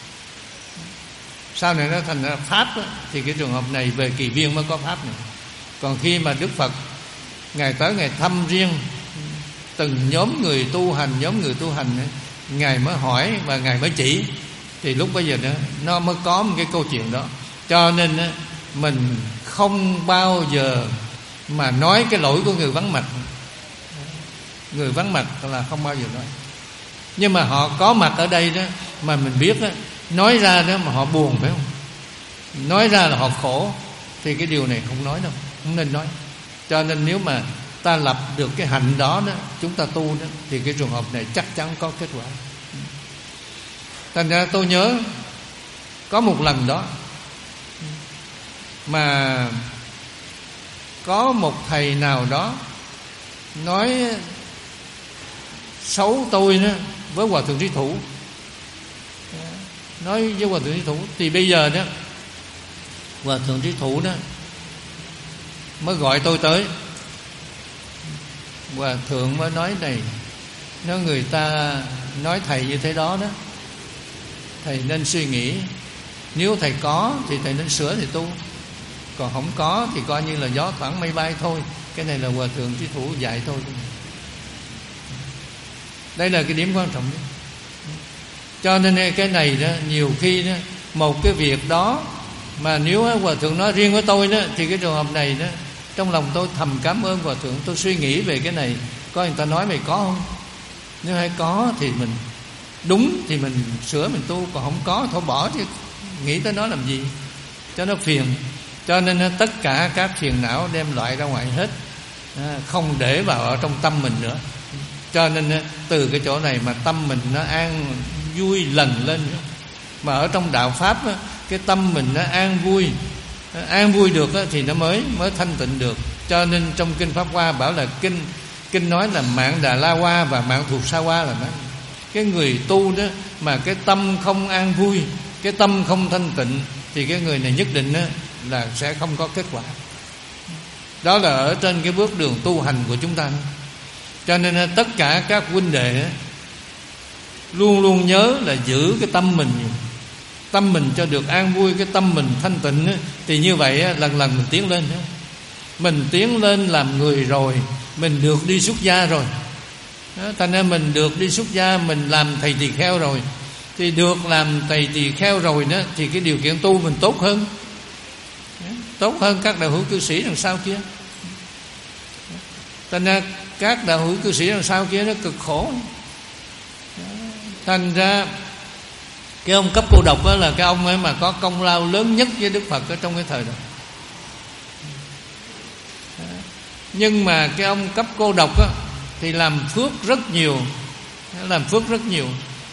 [SPEAKER 2] Sau này nó thành ra pháp đó, thì cái trường hợp này về Kỳ Viên mới có pháp này. Còn khi mà Đức Phật Ngài tới Ngài thăm riêng từng nhóm người tu hành, nhóm người tu hành ấy, Ngài mới hỏi và Ngài mới chỉ, thì lúc bây giờ nữa nó mới có một cái câu chuyện đó. Cho nên ấy, mình không bao giờ mà nói cái lỗi của người vắng mặt. Người vắng mặt là không bao giờ nói. Nhưng mà họ có mặt ở đây đó mà mình biết đó, nói ra đó mà họ buồn, phải không? Nói ra là họ khổ, thì cái điều này không nói đâu, không nên nói. Cho nên nếu mà ta lập được cái hạnh đó đó, chúng ta tu đó, thì cái trường hợp này chắc chắn có kết quả. Thành ra tôi nhớ có một lần đó mà có một thầy nào đó nói xấu tôi đó với Hòa Thượng Trí Thủ, nói với Hòa Thượng Trí Thủ. Thì bây giờ đó Hòa Thượng Trí Thủ đó mới gọi tôi tới. Hòa Thượng mới nói này, nếu người ta nói thầy như thế đó đó, thầy nên suy nghĩ. Nếu thầy có thì thầy nên sửa thì tu, còn không có thì coi như là gió thoảng mây bay thôi. Cái này là Hòa Thượng Trí Thủ dạy thôi. Đây là cái điểm quan trọng nhất. Cho nên cái này đó, nhiều khi đó, một cái việc đó mà nếu Hòa Thượng nói riêng với tôi đó, thì cái trường hợp này đó, trong lòng tôi thầm cảm ơn Hòa Thượng. Tôi suy nghĩ về cái này, coi người ta nói mày có không. Nếu hay có thì mình đúng thì mình sửa mình tu, còn không có thôi bỏ, chứ nghĩ tới nó làm gì cho nó phiền. Cho nên tất cả các phiền não đem loại ra ngoài hết, không để vào ở trong tâm mình nữa. Cho nên từ cái chỗ này mà tâm mình nó an vui lần lên. Mà ở trong đạo Pháp cái tâm mình nó an vui, an vui được thì nó mới mới thanh tịnh được. Cho nên trong kinh Pháp Hoa bảo là kinh kinh nói là mạng Đà La Hoa và mạng thuộc Sa Hoa, là nói cái người tu đó mà cái tâm không an vui, cái tâm không thanh tịnh, thì cái người này nhất định là sẽ không có kết quả. Đó là ở trên cái bước đường tu hành của chúng ta. Cho nên tất cả các huynh đệ luôn luôn nhớ là giữ cái tâm mình, tâm mình cho được an vui, cái tâm mình thanh tịnh, thì như vậy lần lần mình tiến lên. Mình tiến lên làm người rồi, mình được đi xuất gia rồi. Thành ra mình được đi xuất gia, mình làm thầy tỳ kheo rồi, thì được làm thầy tỳ kheo rồi đó, thì cái điều kiện tu mình tốt hơn, tốt hơn các đạo hữu cư sĩ đằng sau kia. Thành ra các đạo hữu cư sĩ đằng sau kia nó cực khổ. Thành ra cái ông Cấp Cô Độc đó là cái ông ấy mà có công lao lớn nhất với Đức Phật ở trong cái thời đó. Nhưng mà cái ông Cấp Cô Độc đó, thì làm phước rất nhiều, làm phước rất nhiều.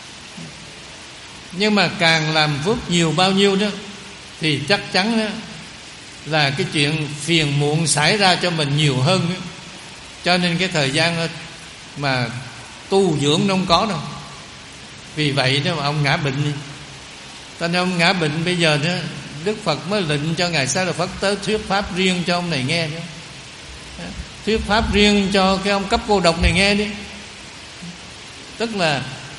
[SPEAKER 2] Nhưng mà càng làm phước nhiều bao nhiêu đó, thì chắc chắn đó là cái chuyện phiền muộn xảy ra cho mình nhiều hơn đó. Cho nên cái thời gian mà tu dưỡng nó không có đâu. Vì vậy đó mà ông ngã bệnh đi. Cho nên ông ngã bệnh bây giờ đó, Đức Phật mới lệnh cho Ngài Xá Lợi Phất tới thuyết pháp riêng cho ông này nghe đó. Thuyết pháp riêng cho cái ông Cấp Cô Độc này nghe đi. Tức là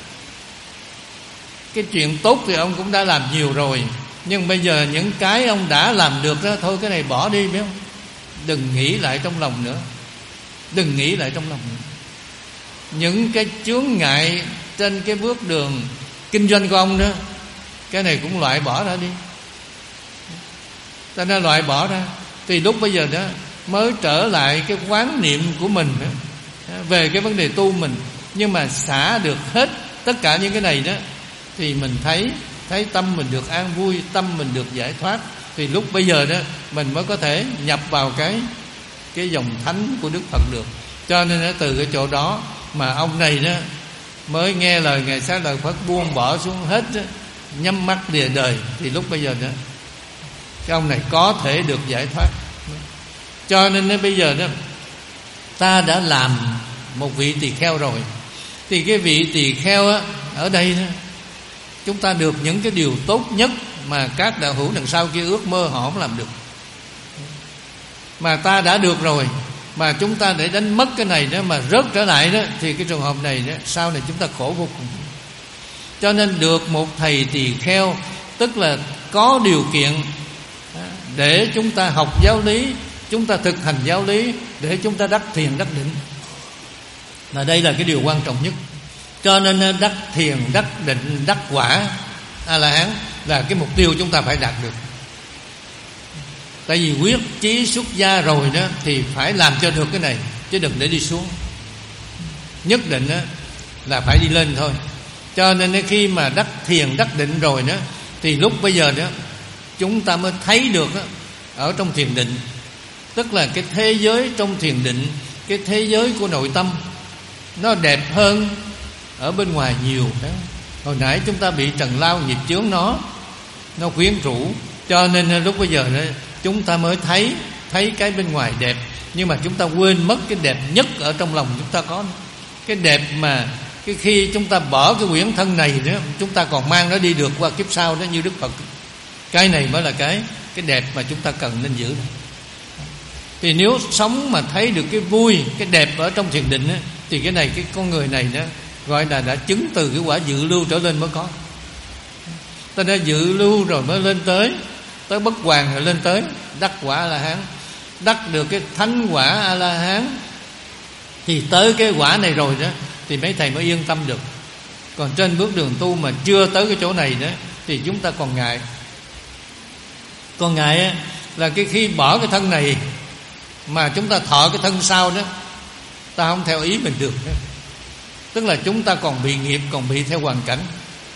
[SPEAKER 2] cái chuyện tốt thì ông cũng đã làm nhiều rồi, nhưng bây giờ những cái ông đã làm được đó, thôi cái này bỏ đi, biết không? Đừng nghĩ lại trong lòng nữa. Đừng nghĩ lại trong lòng nữa. Những cái chướng ngại trên cái bước đường kinh doanh của ông đó, cái này cũng loại bỏ ra đi. Ta đã loại bỏ ra, thì lúc bây giờ đó mới trở lại cái quán niệm của mình đó, về cái vấn đề tu mình. Nhưng mà xả được hết tất cả những cái này đó, thì mình thấy thấy tâm mình được an vui, tâm mình được giải thoát, thì lúc bây giờ đó mình mới có thể nhập vào cái cái dòng thánh của Đức Phật được. Cho nên từ cái chỗ đó mà ông này đó mới nghe lời Ngài Xá Lợi Phất, buông bỏ xuống hết đó, nhắm mắt lìa đời, thì lúc bây giờ đó cái ông này có thể được giải thoát. Cho nên đến bây giờ đó ta đã làm một vị tỳ kheo rồi, thì cái vị tỳ kheo á, ở đây đó, chúng ta được những cái điều tốt nhất mà các đạo hữu đằng sau kia ước mơ họ không làm được. Mà ta đã được rồi, mà chúng ta để đánh mất cái này đó mà rớt trở lại đó, thì cái trường hợp này đó, sau này chúng ta khổ vô cùng. Cho nên được một thầy tỳ kheo, tức là có điều kiện để chúng ta học giáo lý, chúng ta thực hành giáo lý, để chúng ta đắc thiền đắc định, là đây là cái điều quan trọng nhất. Cho nên đắc thiền, đắc định, đắc quả A-la-hán là cái mục tiêu chúng ta phải đạt được. Tại vì quyết chí xuất gia rồi đó thì phải làm cho được cái này, chứ đừng để đi xuống. Nhất định đó là phải đi lên thôi. Cho nên khi mà đắc thiền đắc định rồi đó, thì lúc bây giờ đó chúng ta mới thấy được đó, ở trong thiền định, tức là cái thế giới trong thiền định, cái thế giới của nội tâm nó đẹp hơn ở bên ngoài nhiều. Hồi nãy chúng ta bị trần lao nghiệp chướng nó Nó quyến rũ. Cho nên lúc bây giờ đó, chúng ta mới thấy Thấy cái bên ngoài đẹp, nhưng mà chúng ta quên mất cái đẹp nhất ở trong lòng chúng ta có. Cái đẹp mà cái khi chúng ta bỏ cái quyển thân này đó, chúng ta còn mang nó đi được qua kiếp sau đó, như Đức Phật. Cái này mới là cái Cái đẹp mà chúng ta cần nên giữ. Thì nếu sống mà thấy được cái vui, cái đẹp ở trong thiền định đó, thì cái này, cái con người này đó gọi là đã chứng từ cái quả dự lưu trở lên mới có. Ta đã dự lưu rồi mới lên tới Tới bất hoàn, rồi lên tới đắc quả A-la-hán. Đắc được cái thánh quả A-la-hán, thì tới cái quả này rồi đó, thì mấy thầy mới yên tâm được. Còn trên bước đường tu mà chưa tới cái chỗ này đó, thì chúng ta còn ngại. Còn ngại là cái khi bỏ cái thân này mà chúng ta thọ cái thân sau đó, ta không theo ý mình được đó. Tức là chúng ta còn bị nghiệp, còn bị theo hoàn cảnh,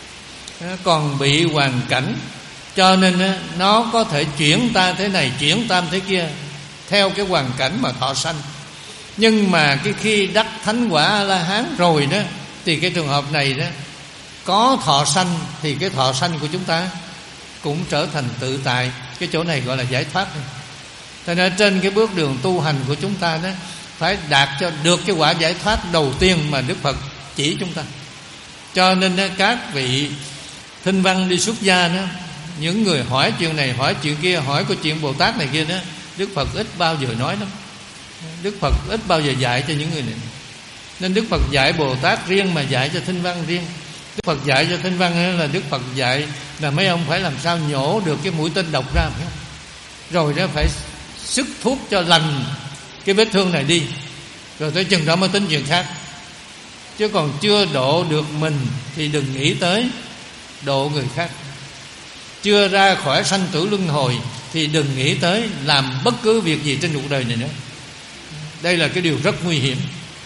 [SPEAKER 2] còn bị hoàn cảnh. Cho nên nó có thể chuyển ta thế này, chuyển ta thế kia, theo cái hoàn cảnh mà thọ sanh. Nhưng mà cái khi đắc thánh quả A-la-hán rồi đó, thì cái trường hợp này đó, có thọ sanh thì cái thọ sanh của chúng ta cũng trở thành tự tại. Cái chỗ này gọi là giải thoát. Cho nên trên cái bước đường tu hành của chúng ta đó, phải đạt cho được cái quả giải thoát đầu tiên mà Đức Phật chỉ chúng ta. Cho nên đó, các vị thinh văn đi xuất gia đó, những người hỏi chuyện này hỏi chuyện kia, hỏi có chuyện Bồ Tát này kia đó, Đức Phật ít bao giờ nói lắm. Đức Phật ít bao giờ dạy cho những người này. Nên Đức Phật dạy Bồ Tát riêng mà dạy cho thinh văn riêng. Đức Phật dạy cho thinh văn là Đức Phật dạy là mấy ông phải làm sao nhổ được cái mũi tên độc ra, phải không? Rồi đó phải sức thuốc cho lành cái vết thương này đi, rồi tới chừng đó mới tính chuyện khác. Chứ còn chưa độ được mình thì đừng nghĩ tới độ người khác. Chưa ra khỏi sanh tử luân hồi thì đừng nghĩ tới làm bất cứ việc gì trên cuộc đời này nữa. Đây là cái điều rất nguy hiểm.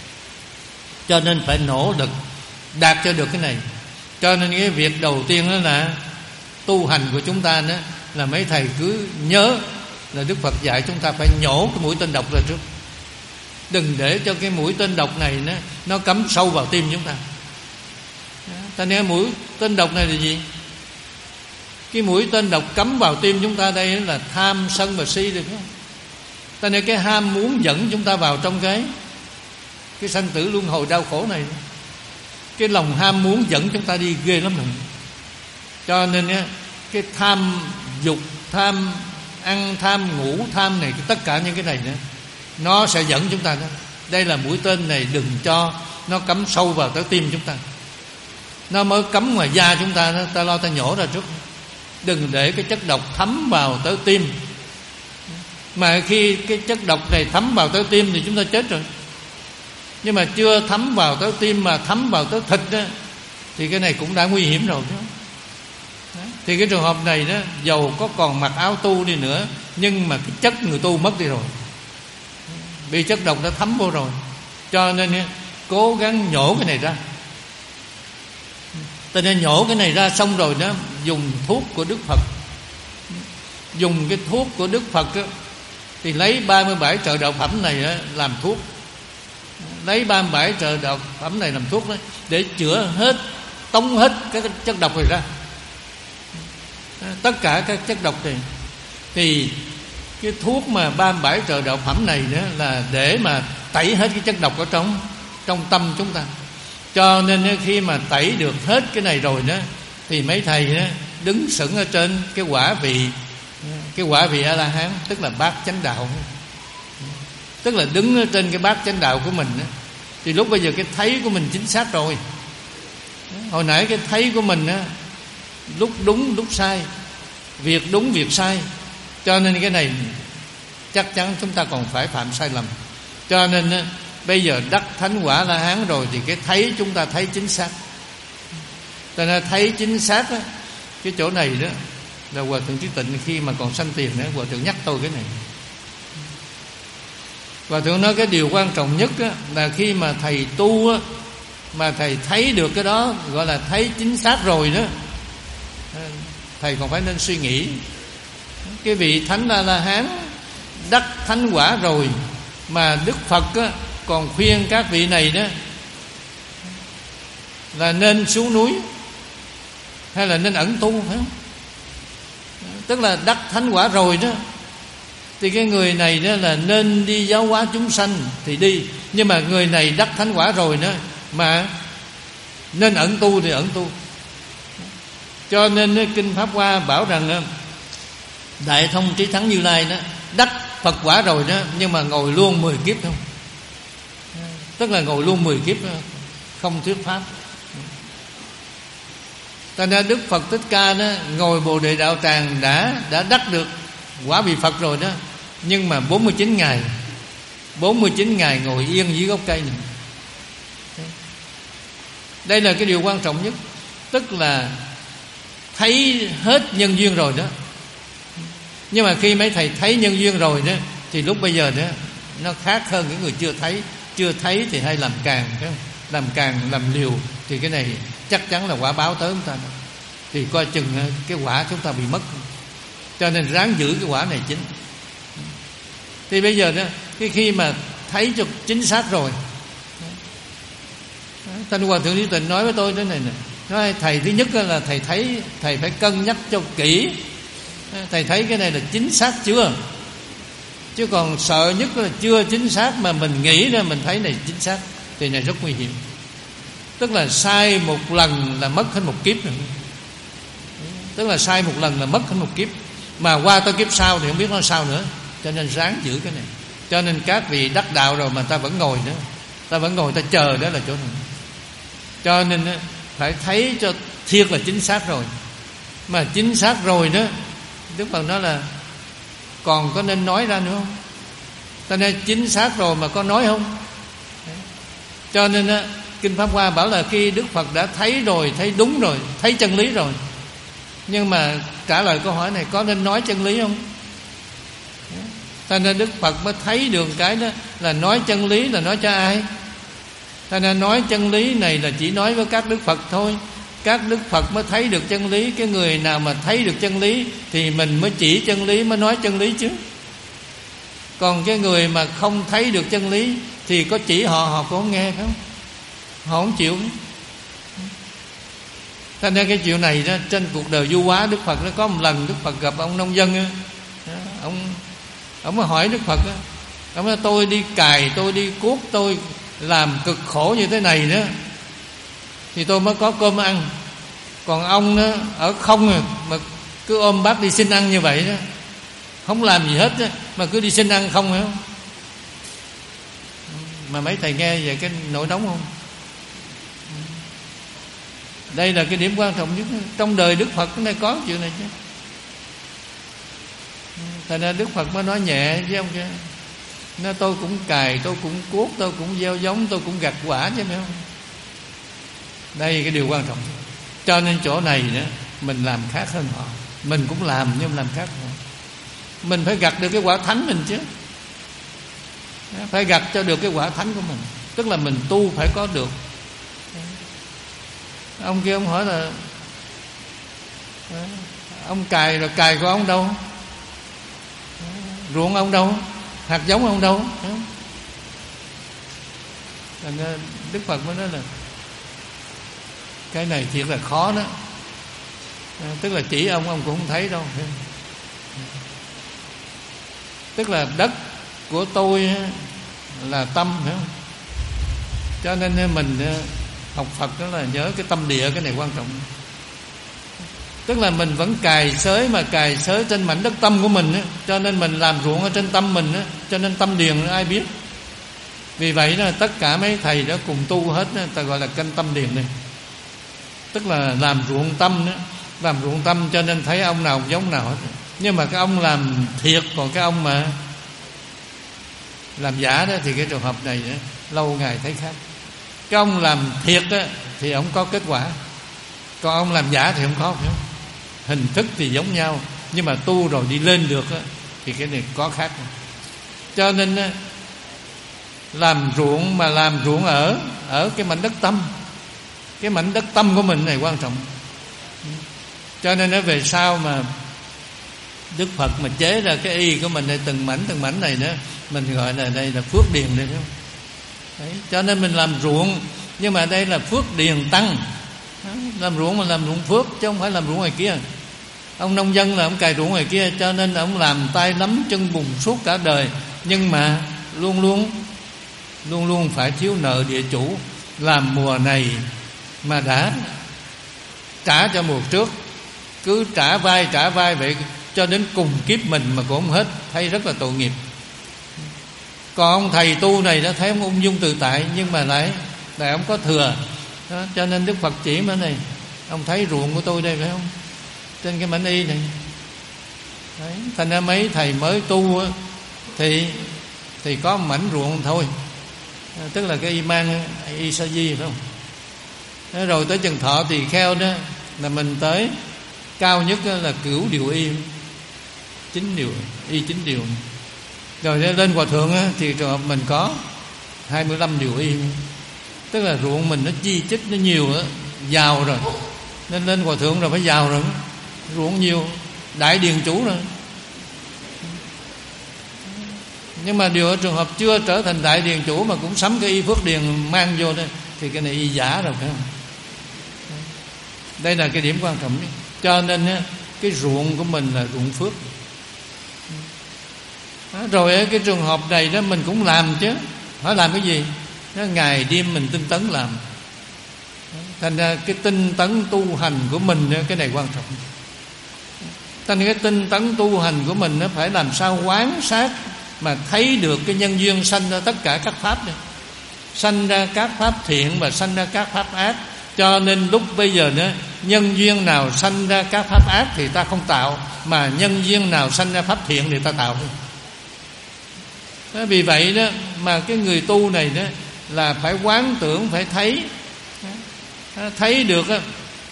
[SPEAKER 2] Cho nên phải nỗ lực đạt cho được cái này. Cho nên cái việc đầu tiên đó là tu hành của chúng ta đó, là mấy thầy cứ nhớ là Đức Phật dạy chúng ta phải nhổ cái mũi tên độc ra trước. Đừng để cho cái mũi tên độc này nó, nó cắm sâu vào tim chúng ta. Ta nói mũi tên độc này là gì? Cái mũi tên độc cắm vào tim chúng ta đây là tham sân và si, được không? Ta nói cái ham muốn dẫn chúng ta vào trong cái Cái sanh tử luân hồi đau khổ này. Cái lòng ham muốn dẫn chúng ta đi ghê lắm rồi. Cho nên cái tham dục, tham ăn, tham ngủ, tham này, tất cả những cái này nữa, nó sẽ dẫn chúng ta đó. Đây là mũi tên này, đừng cho nó cắm sâu vào tới tim chúng ta. Nó mới cắm ngoài da chúng ta, ta lo ta nhổ ra trước. Đừng để cái chất độc thấm vào tới tim. Mà khi cái chất độc này thấm vào tới tim thì chúng ta chết rồi. Nhưng mà chưa thấm vào tới tim mà thấm vào tới thịt đó, thì cái này cũng đã nguy hiểm rồi đó. Thì cái trường hợp này đó, dầu có còn mặc áo tu đi nữa, nhưng mà cái chất người tu mất đi rồi, bị chất độc đã thấm vô rồi. Cho nên cố gắng nhổ cái này ra. Cho nên nhổ cái này ra xong rồi đó, dùng thuốc của Đức Phật. Dùng cái thuốc của Đức Phật đó, thì lấy ba mươi bảy trợ đạo phẩm này đó, làm thuốc. Lấy ba mươi bảy trợ đạo phẩm này làm thuốc đó, để chữa hết, tống hết các chất độc này ra. Tất cả các chất độc này. Thì cái thuốc mà ba mươi bảy trợ đạo phẩm này đó là để mà tẩy hết cái chất độc ở trong trong tâm chúng ta. Cho nên khi mà tẩy được hết cái này rồi đó, thì mấy thầy đó đứng sững ở trên cái quả vị, cái quả vị A-la-hán, tức là bát chánh đạo. Tức là đứng ở trên cái bát chánh đạo của mình đó, thì lúc bây giờ cái thấy của mình chính xác rồi. Hồi nãy cái thấy của mình đó, lúc đúng lúc sai, việc đúng việc sai. Cho nên cái này chắc chắn chúng ta còn phải phạm sai lầm. Cho nên đó, bây giờ đắc thánh quả La Hán rồi thì cái thấy chúng ta thấy chính xác. Cho nên thấy chính xác đó, cái chỗ này đó là Hòa Thượng Trí Tịnh khi mà còn sanh tiền đó, Hòa Thượng nhắc tôi cái này. Hòa Thượng nói cái điều quan trọng nhất đó, là khi mà thầy tu đó, mà thầy thấy được cái đó, gọi là thấy chính xác rồi đó, thầy còn phải nên suy nghĩ. Cái vị Thánh A-la-hán đắc thánh quả rồi, mà Đức Phật đó, còn khuyên các vị này đó là nên xuống núi hay là nên ẩn tu, phải không? Tức là đắc thánh quả rồi đó, thì cái người này đó là nên đi giáo hóa chúng sanh thì đi. Nhưng mà người này đắc thánh quả rồi đó, mà nên ẩn tu thì ẩn tu. Cho nên Kinh Pháp Hoa bảo rằng Đại Thông Trí Thắng Như Lai đó đắc Phật quả rồi đó, nhưng mà ngồi luôn mười kiếp không. Tức là ngồi luôn mười kiếp không thuyết pháp. Cho nên Đức Phật Thích Ca đó ngồi Bồ Đề Đạo Tràng đã đã đắc được quả vị Phật rồi đó, nhưng mà bốn mươi chín ngày bốn mươi chín ngày ngồi yên dưới gốc cây này. Đây là cái điều quan trọng nhất. Tức là thấy hết nhân duyên rồi đó. Nhưng mà khi mấy thầy thấy nhân duyên rồi đó, thì lúc bây giờ đó nó khác hơn những người chưa thấy. Chưa thấy thì hay làm càng, làm càng, làm liều, thì cái này chắc chắn là quả báo tới chúng ta. Thì coi chừng cái quả chúng ta bị mất. Cho nên ráng giữ cái quả này chính. Thì bây giờ đó, cái khi mà thấy cho chính xác rồi, Thanh Hòa Thượng Trí Tịnh nói với tôi thế này nè: Nói thầy thứ nhất là thầy thấy, thầy phải cân nhắc cho kỹ, thầy thấy cái này là chính xác chưa. Chứ còn sợ nhất là chưa chính xác mà mình nghĩ ra mình thấy này chính xác thì này rất nguy hiểm. Tức là sai một lần là mất hết một kiếp rồi. Tức là sai một lần là mất hết một kiếp, mà qua tới kiếp sau thì không biết nó sao nữa. Cho nên ráng giữ cái này. Cho nên các vị đắc đạo rồi mà ta vẫn ngồi nữa, ta vẫn ngồi ta chờ, đó là chỗ này. Cho nên phải thấy cho thiệt là chính xác rồi. Mà chính xác rồi đó, Đức Phật nói là còn có nên nói ra nữa không? Ta nên chính xác rồi mà có nói không? Cho nên á, Kinh Pháp Hoa bảo là khi Đức Phật đã thấy rồi, thấy đúng rồi, thấy chân lý rồi, nhưng mà trả lời câu hỏi này có nên nói chân lý không? Cho nên Đức Phật mới thấy được cái đó là nói chân lý là nói cho ai? Cho nên nói chân lý này là chỉ nói với các Đức Phật thôi. Các Đức Phật mới thấy được chân lý. Cái người nào mà thấy được chân lý thì mình mới chỉ chân lý, mới nói chân lý chứ. Còn cái người mà không thấy được chân lý thì có chỉ họ, họ cũng không nghe, phải không? Họ không chịu. Cho nên cái chuyện này đó, trên cuộc đời du hóa Đức Phật nó có một lần Đức Phật gặp ông nông dân đó, ông ông mới hỏi Đức Phật đó, ông nói tôi đi cày, tôi đi cuốc, tôi làm cực khổ như thế này đó thì tôi mới có cơm ăn. Còn ông đó ở không mà cứ ôm bát đi xin ăn như vậy đó, không làm gì hết đó, mà cứ đi xin ăn không, phải không? Mà mấy thầy nghe về cái nỗi nóng không? Đây là cái điểm quan trọng nhất trong đời Đức Phật. Cái này có chuyện này chứ. Thành ra Đức Phật mới nói nhẹ với ông kia. Nói tôi cũng cày, tôi cũng cuốc, tôi cũng gieo giống, tôi cũng gặt quả chứ, phải không? Đây cái điều quan trọng. Cho nên chỗ này nữa mình làm khác hơn họ. Mình cũng làm nhưng làm khác hơn. Mình phải gặt được cái quả thánh mình chứ. Phải gặt cho được cái quả thánh của mình. Tức là mình tu phải có được. Ông kia ông hỏi là ông cày rồi cày của ông đâu? Ruộng ông đâu? Hạt giống ông đâu? Đức Phật mới nói là cái này thiệt là khó đó. Tức là chỉ ông ông cũng không thấy đâu. Tức là đất của tôi là tâm, phải không? Cho nên mình học Phật đó là nhớ cái tâm địa, cái này quan trọng. Tức là mình vẫn cày xới, mà cày xới trên mảnh đất tâm của mình á, cho nên mình làm ruộng ở trên tâm mình á, cho nên tâm điền ai biết. Vì vậy đó, tất cả mấy thầy đó cùng tu hết đó, ta gọi là canh tâm điền này. Tức là làm ruộng tâm đó, làm ruộng tâm cho nên thấy ông nào giống nào hết. Nhưng mà cái ông làm thiệt, còn cái ông mà làm giả đó thì cái trường hợp này đó, lâu ngày thấy khác. Cái ông làm thiệt đó, thì ông có kết quả, còn ông làm giả thì không có, phải không? Hình thức thì giống nhau, nhưng mà tu rồi đi lên được đó, thì cái này có khác. Cho nên đó, làm ruộng mà làm ruộng ở ở cái mảnh đất tâm, cái mảnh đất tâm của mình này quan trọng. Cho nên nó về sau mà Đức Phật mà chế ra cái y của mình này, từng mảnh từng mảnh này đó, mình gọi là đây là phước điền đây, đúng không? Đấy, cho nên mình làm ruộng, nhưng mà đây là phước điền tăng. Làm ruộng mà làm ruộng phước, chứ không phải làm ruộng ngoài kia. Ông nông dân là ông cày ruộng ngoài kia, cho nên ông làm tay lắm chân bùn suốt cả đời, nhưng mà luôn luôn luôn luôn phải thiếu nợ địa chủ. Làm mùa này mà đã trả cho mùa trước, cứ trả vai trả vai vậy cho đến cùng kiếp mình mà cũng không hết, thấy rất là tội nghiệp. Còn ông thầy tu này đã thấy ông ung dung tự tại, nhưng mà lại lại ông có thừa đó. Cho nên Đức Phật chỉ mà này, ông thấy ruộng của tôi đây, phải không? Trên cái mảnh y này. Đấy, thành ra mấy thầy mới tu á, thì thì có một mảnh ruộng thôi, tức là cái y mang y sa di, phải không? Thế rồi tới Trần Thọ Tỳ Kheo đó là mình tới cao nhất là cửu điều y, chín điều y, chín điều. Rồi lên Hòa Thượng á, thì trường hợp mình có hai mươi lăm điều y. Tức là ruộng mình nó chi chít nó nhiều á, giàu rồi, nên lên Hòa Thượng rồi phải giàu rồi, ruộng nhiều, đại điền chủ rồi. Nhưng mà điều ở trường hợp chưa trở thành đại điền chủ mà cũng sắm cái y phước điền mang vô đây, thì cái này y giả rồi, phải không? Đây là cái điểm quan trọng nhất. Cho nên cái ruộng của mình là ruộng phước. Rồi cái trường hợp này đó mình cũng làm chứ. Hỏi làm cái gì? Nó ngày đêm mình tinh tấn làm. Thành ra cái tinh tấn tu hành của mình, cái này quan trọng. Thành ra cái tinh tấn tu hành của mình nó phải làm sao quán sát mà thấy được cái nhân duyên sanh ra tất cả các pháp này. Sanh ra các pháp thiện và sanh ra các pháp ác. Cho nên lúc bây giờ nữa, nhân duyên nào sanh ra các pháp ác thì ta không tạo, mà nhân duyên nào sanh ra pháp thiện thì ta tạo. Vì vậy đó mà cái người tu này đó là phải quán tưởng, phải thấy thấy được đó,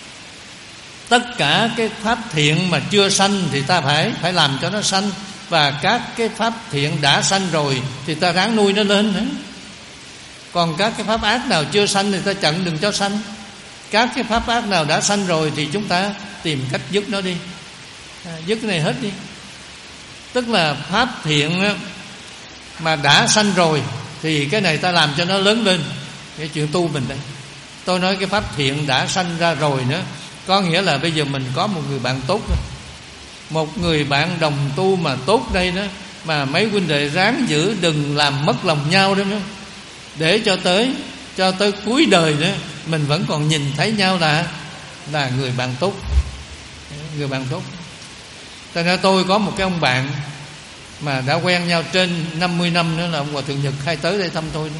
[SPEAKER 2] tất cả cái pháp thiện mà chưa sanh thì ta phải phải làm cho nó sanh, và các cái pháp thiện đã sanh rồi thì ta ráng nuôi nó lên nữa. Còn các cái pháp ác nào chưa sanh thì ta chặn đừng cho sanh. Các cái pháp ác nào đã sanh rồi thì chúng ta tìm cách dứt nó đi, à, dứt cái này hết đi. Tức là pháp thiện mà đã sanh rồi thì cái này ta làm cho nó lớn lên. Cái chuyện tu mình đây, tôi nói cái pháp thiện đã sanh ra rồi nữa, có nghĩa là bây giờ mình có một người bạn tốt, một người bạn đồng tu mà tốt đây đó, mà mấy huynh đệ ráng giữ đừng làm mất lòng nhau đó, để cho tới cho tới cuối đời nữa mình vẫn còn nhìn thấy nhau là là người bạn tốt, người bạn tốt. Thành ra tôi có một cái ông bạn mà đã quen nhau trên năm mươi năm nữa, là ông Hòa Thượng Nhật hay tới đây thăm tôi nữa.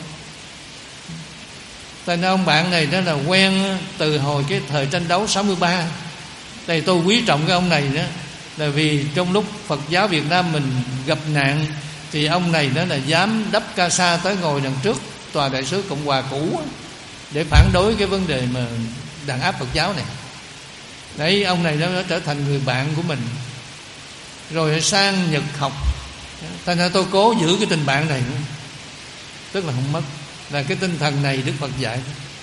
[SPEAKER 2] Thành ra ông bạn này đó là quen từ hồi cái thời tranh đấu sáu mươi ba. Tại tôi quý trọng cái ông này đó là vì trong lúc Phật giáo Việt Nam mình gặp nạn thì ông này đó là dám đắp ca sa tới ngồi đằng trước tòa đại sứ Cộng hòa cũ để phản đối cái vấn đề mà đàn áp Phật giáo này. Đấy, ông này đó đã trở thành người bạn của mình, rồi sang Nhật học. Thành ra tôi cố giữ cái tình bạn này, tức là không mất. Là cái tinh thần này Đức Phật dạy,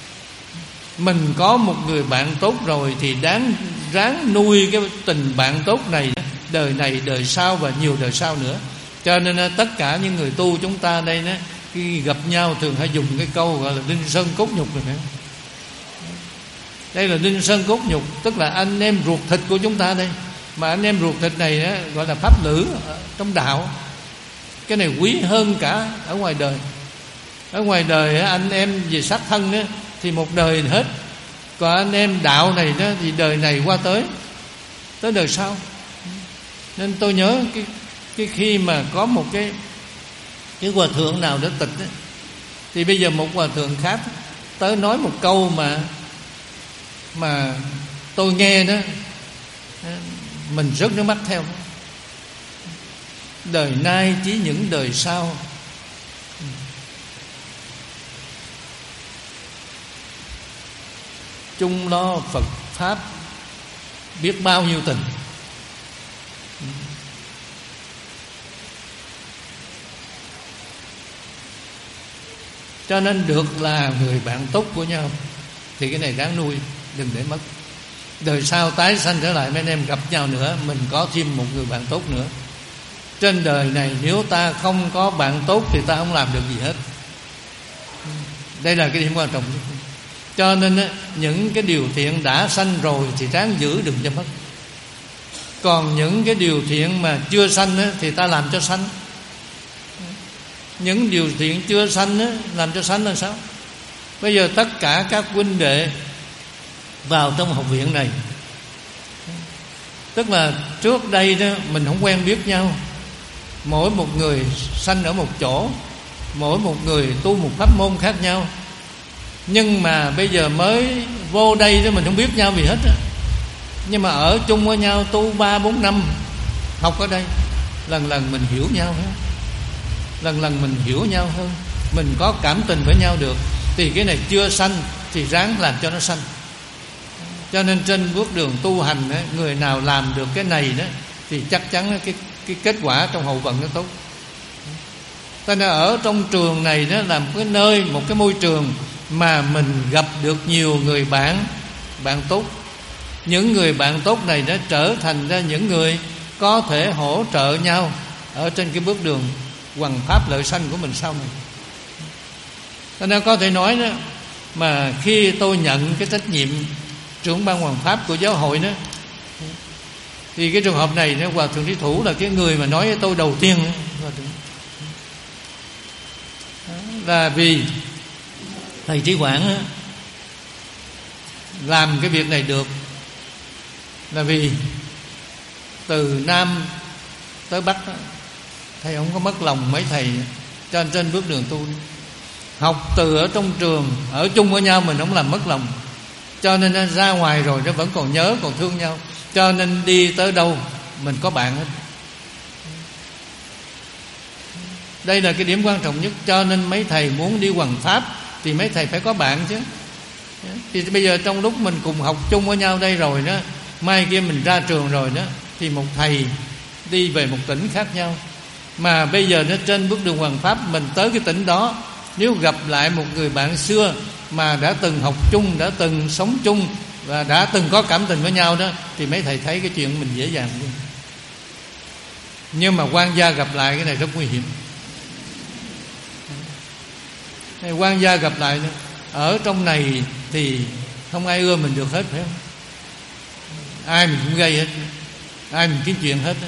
[SPEAKER 2] mình có một người bạn tốt rồi thì đáng ráng nuôi cái tình bạn tốt này đời này, đời sau và nhiều đời sau nữa. Cho nên tất cả những người tu chúng ta đây đó, khi gặp nhau thường hay dùng cái câu gọi là đinh sơn cốt nhục rồi. Đây là đinh sơn cốt nhục, tức là anh em ruột thịt của chúng ta đây. Mà anh em ruột thịt này đó, gọi là pháp lữ trong đạo. Cái này quý hơn cả ở ngoài đời. Ở ngoài đời anh em về sát thân đó, thì một đời hết. Còn anh em đạo này đó, thì đời này qua tới tới đời sau. Nên tôi nhớ cái, cái khi mà có một cái cái hòa thượng nào đó tịch đó, thì bây giờ một hòa thượng khác tới nói một câu mà mà tôi nghe đó mình rớt nước mắt theo. Đời nay chỉ những đời sau, chung lo Phật Pháp biết bao nhiêu tình. Cho nên được là người bạn tốt của nhau thì cái này đáng nuôi, đừng để mất. Đời sau tái sanh trở lại mấy anh em gặp nhau nữa, mình có thêm một người bạn tốt nữa. Trên đời này nếu ta không có bạn tốt thì ta không làm được gì hết. Đây là cái điểm quan trọng nhất. Cho nên những cái điều thiện đã sanh rồi thì ráng giữ đừng cho mất. Còn những cái điều thiện mà chưa sanh thì ta làm cho sanh. Những điều thiện chưa sanh làm cho sanh là sao? Bây giờ tất cả các huynh đệ vào trong học viện này, tức là trước đây đó mình không quen biết nhau, mỗi một người sanh ở một chỗ, mỗi một người tu một pháp môn khác nhau. Nhưng mà bây giờ mới vô đây đó mình không biết nhau gì hết á. Nhưng mà ở chung với nhau tu ba bốn năm, học ở đây, lần lần mình hiểu nhau hơn, lần lần mình hiểu nhau hơn, mình có cảm tình với nhau được. Thì cái này chưa sanh thì ráng làm cho nó sanh. Cho nên trên bước đường tu hành đó, người nào làm được cái này đó thì chắc chắn cái, cái kết quả trong hậu vận nó tốt. Cho nên ở trong trường này đó là một cái nơi, một cái môi trường mà mình gặp được nhiều người bạn, bạn tốt. Những người bạn tốt này đã trở thành ra những người có thể hỗ trợ nhau ở trên cái bước đường hoằng pháp lợi sanh của mình sau này. Cho nên có thể nói đó, mà khi tôi nhận cái trách nhiệm trưởng ban hoàn pháp của giáo hội đó. Thì cái trường hợp này nó Hòa thượng Trí Thủ là cái người mà nói với tôi đầu tiên đó. Là vì thầy Trí Quảng làm cái việc này được là vì từ Nam tới Bắc thầy không có mất lòng mấy thầy trên trên bước đường tu. Học từ ở trong trường, ở chung với nhau mình không làm mất lòng, cho nên ra ngoài rồi nó vẫn còn nhớ, còn thương nhau, cho nên đi tới đâu mình có bạn hết. Đây là cái điểm quan trọng nhất. Cho nên mấy thầy muốn đi hoằng pháp thì mấy thầy phải có bạn chứ. Thì bây giờ trong lúc mình cùng học chung với nhau đây rồi đó, mai kia mình ra trường rồi đó, thì một thầy đi về một tỉnh khác nhau. Mà bây giờ nó trên bước đường hoằng pháp, mình tới cái tỉnh đó, nếu gặp lại một người bạn xưa mà đã từng học chung, đã từng sống chung và đã từng có cảm tình với nhau đó, thì mấy thầy thấy cái chuyện mình dễ dàng luôn. Nhưng mà quan gia gặp lại cái này rất nguy hiểm. Quan gia gặp lại nữa, ở trong này thì không ai ưa mình được hết, phải không? Ai mình cũng gây hết, ai mình kiếm chuyện hết.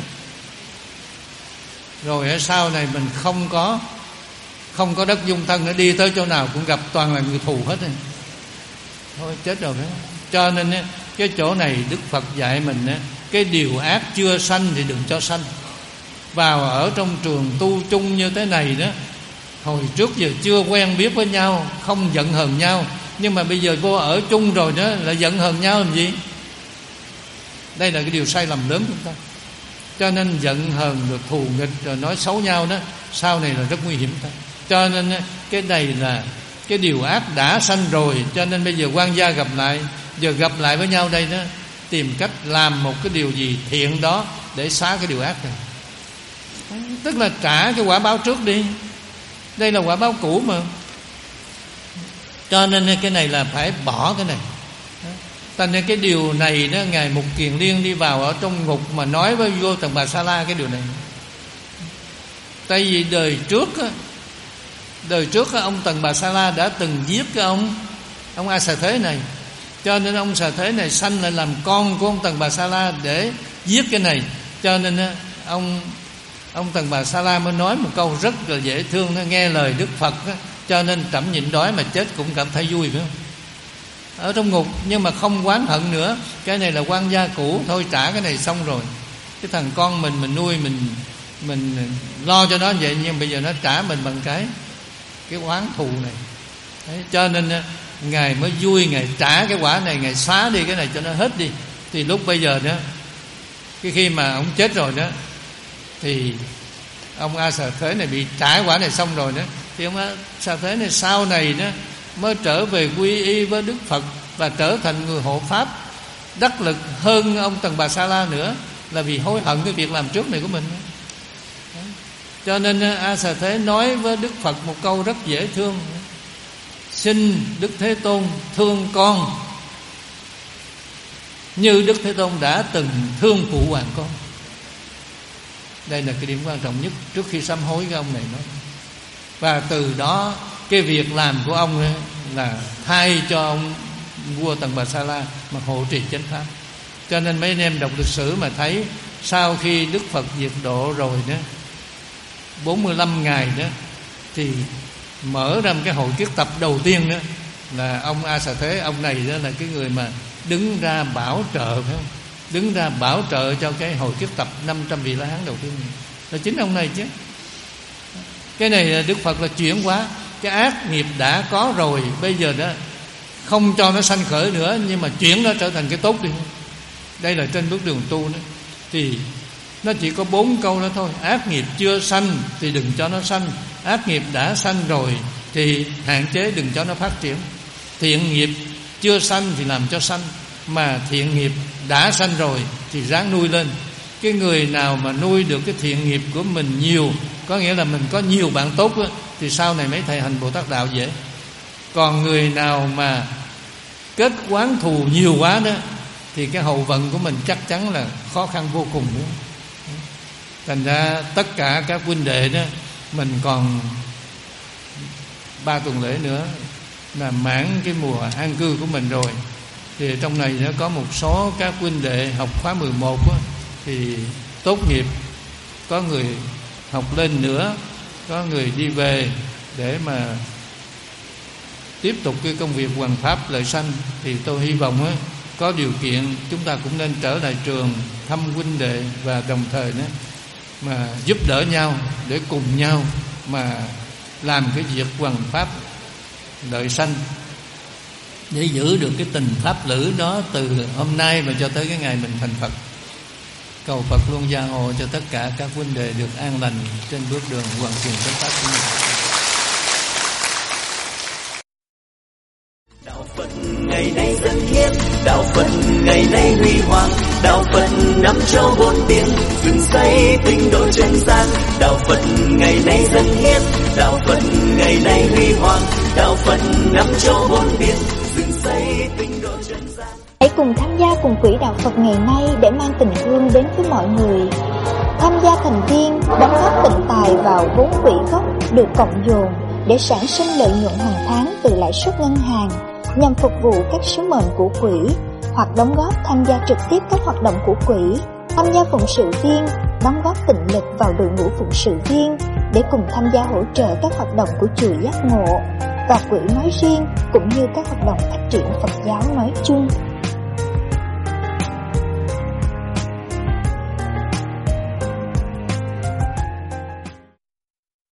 [SPEAKER 2] Rồi ở sau này mình không có Không có đất dung thân nữa, đi tới chỗ nào cũng gặp toàn là người thù hết. Thôi chết rồi, phải không? Cho nên cái chỗ này Đức Phật dạy mình, cái điều ác chưa sanh thì đừng cho sanh. Vào ở trong trường tu chung như thế này đó, hồi trước giờ chưa quen biết với nhau, không giận hờn nhau, nhưng mà bây giờ vô ở chung rồi đó là giận hờn nhau làm gì? Đây là cái điều sai lầm lớn chúng ta. Cho nên giận hờn được thù nghịch rồi nói xấu nhau đó, sau này là rất nguy hiểm ta. Cho nên cái này là cái điều ác đã sanh rồi. Cho nên bây giờ quan gia gặp lại, giờ gặp lại với nhau đây đó, tìm cách làm một cái điều gì thiện đó để xóa cái điều ác này. Tức là trả cái quả báo trước đi. Đây là quả báo cũ mà. Cho nên cái này là phải bỏ cái này. Thành nên cái điều này đó, Ngài Mục Kiền Liên đi vào ở trong ngục mà nói với vua Tần Bà Sa La cái điều này. Tại vì đời trước á, Đời trước á, ông Tần Bà Sa La đã từng giết cái ông Ông A Xà Thế này. Cho nên ông Xà Thế này sanh lại làm con của ông Tần Bà Sa La để giết cái này. Cho nên á, ông Ông Tần Bà Sa La mới nói một câu rất là dễ thương, nó nghe lời Đức Phật á, cho nên trẫm nhịn đói mà chết cũng cảm thấy vui, phải không? Ở trong ngục nhưng mà không oán hận nữa. Cái này là quan gia cũ, thôi trả cái này xong rồi. Cái thằng con mình mình nuôi, mình mình lo cho nó vậy, nhưng bây giờ nó trả mình bằng cái cái oán thù này. Đấy, cho nên Ngài mới vui, Ngài trả cái quả này, Ngài xóa đi cái này cho nó hết đi. Thì lúc bây giờ đó, cái khi mà ông chết rồi đó, thì ông A Xà Thế này bị trả quả này xong rồi đó, thì ông A Xà Thế này sau này đó mới trở về quy y với Đức Phật và trở thành người hộ pháp đắc lực hơn ông Tần Bà Sa La nữa, là vì hối hận cái việc làm trước này của mình. Đấy. Cho nên A Xà Thế nói với Đức Phật một câu rất dễ thương: xin Đức Thế Tôn thương con như Đức Thế Tôn đã từng thương phụ hoàng con. Đây là cái điểm quan trọng nhất trước khi sám hối cái ông này nói. Và từ đó cái việc làm của ông ấy là thay cho ông vua Tần Bà Sa La mà hộ trì chánh pháp. Cho nên mấy anh em đọc lịch sử mà thấy sau khi Đức Phật diệt độ rồi đó, bốn mươi lăm ngày đó, thì mở ra một cái hội kiết tập đầu tiên đó là ông A Xà Thế. Ông này đó là cái người mà đứng ra bảo trợ, phải không? Đứng ra bảo trợ cho cái hội kiết tập năm trăm vị La Hán đầu tiên, là chính ông này chứ. Cái này là Đức Phật là chuyển hóa. Cái ác nghiệp đã có rồi, bây giờ đó không cho nó sanh khởi nữa, nhưng mà chuyển nó trở thành cái tốt đi. Đây là trên bước đường tu đó. Thì nó chỉ có bốn câu đó thôi. Ác nghiệp chưa sanh thì đừng cho nó sanh. Ác nghiệp đã sanh rồi thì hạn chế đừng cho nó phát triển. Thiện nghiệp chưa sanh thì làm cho sanh, mà thiện nghiệp đã sanh rồi thì ráng nuôi lên. Cái người nào mà nuôi được cái thiện nghiệp của mình nhiều, có nghĩa là mình có nhiều bạn tốt đó, thì sau này mấy thầy hành Bồ Tát Đạo dễ. Còn người nào mà kết oán thù nhiều quá đó, thì cái hậu vận của mình chắc chắn là khó khăn vô cùng nữa. Thành ra tất cả các huynh đệ đó, mình còn ba tuần lễ nữa là mãn cái mùa an cư của mình rồi. Thì trong này nó có một số các huynh đệ học khóa mười một á, thì tốt nghiệp, có người học lên nữa, có người đi về để mà tiếp tục cái công việc hoằng pháp lợi sanh. Thì tôi hy vọng á, có điều kiện chúng ta cũng nên trở lại trường thăm huynh đệ, và đồng thời đó mà giúp đỡ nhau để cùng nhau mà làm cái việc hoằng pháp lợi sanh, để giữ được cái tình pháp lữ đó từ hôm nay mà cho tới cái ngày mình thành Phật. Cầu Phật luôn gia hộ cho tất cả các huynh đệ được an lành trên bước đường hoàn thiện chánh pháp của mình.
[SPEAKER 1] Đạo Phật ngày nay dân hiến, đạo Phật ngày nay huy hoàng, đạo Phật năm châu bốn biển, dựng xây tinh độ chân gian. Đạo Phật ngày nay dân hiến, đạo Phật ngày nay huy hoàng, đạo Phật năm châu bốn biển, dựng xây tinh độ chân gian.
[SPEAKER 3] Hãy cùng tham gia cùng quỹ đạo Phật ngày nay để mang tình thương đến với mọi người. Tham gia thành viên, đóng góp tịnh tài vào vốn quỹ gốc được cộng dồn để sản sinh lợi nhuận hàng tháng từ lãi suất ngân hàng, nhằm phục vụ các sứ mệnh của quỹ, hoặc đóng góp tham gia trực tiếp các hoạt động của quỹ, tham gia phụng sự viên, đóng góp tịnh lực vào đội ngũ phụng sự viên để cùng tham gia hỗ trợ các hoạt động của chùa Giác Ngộ và quỹ nói riêng, cũng như các hoạt động phát triển Phật giáo nói chung.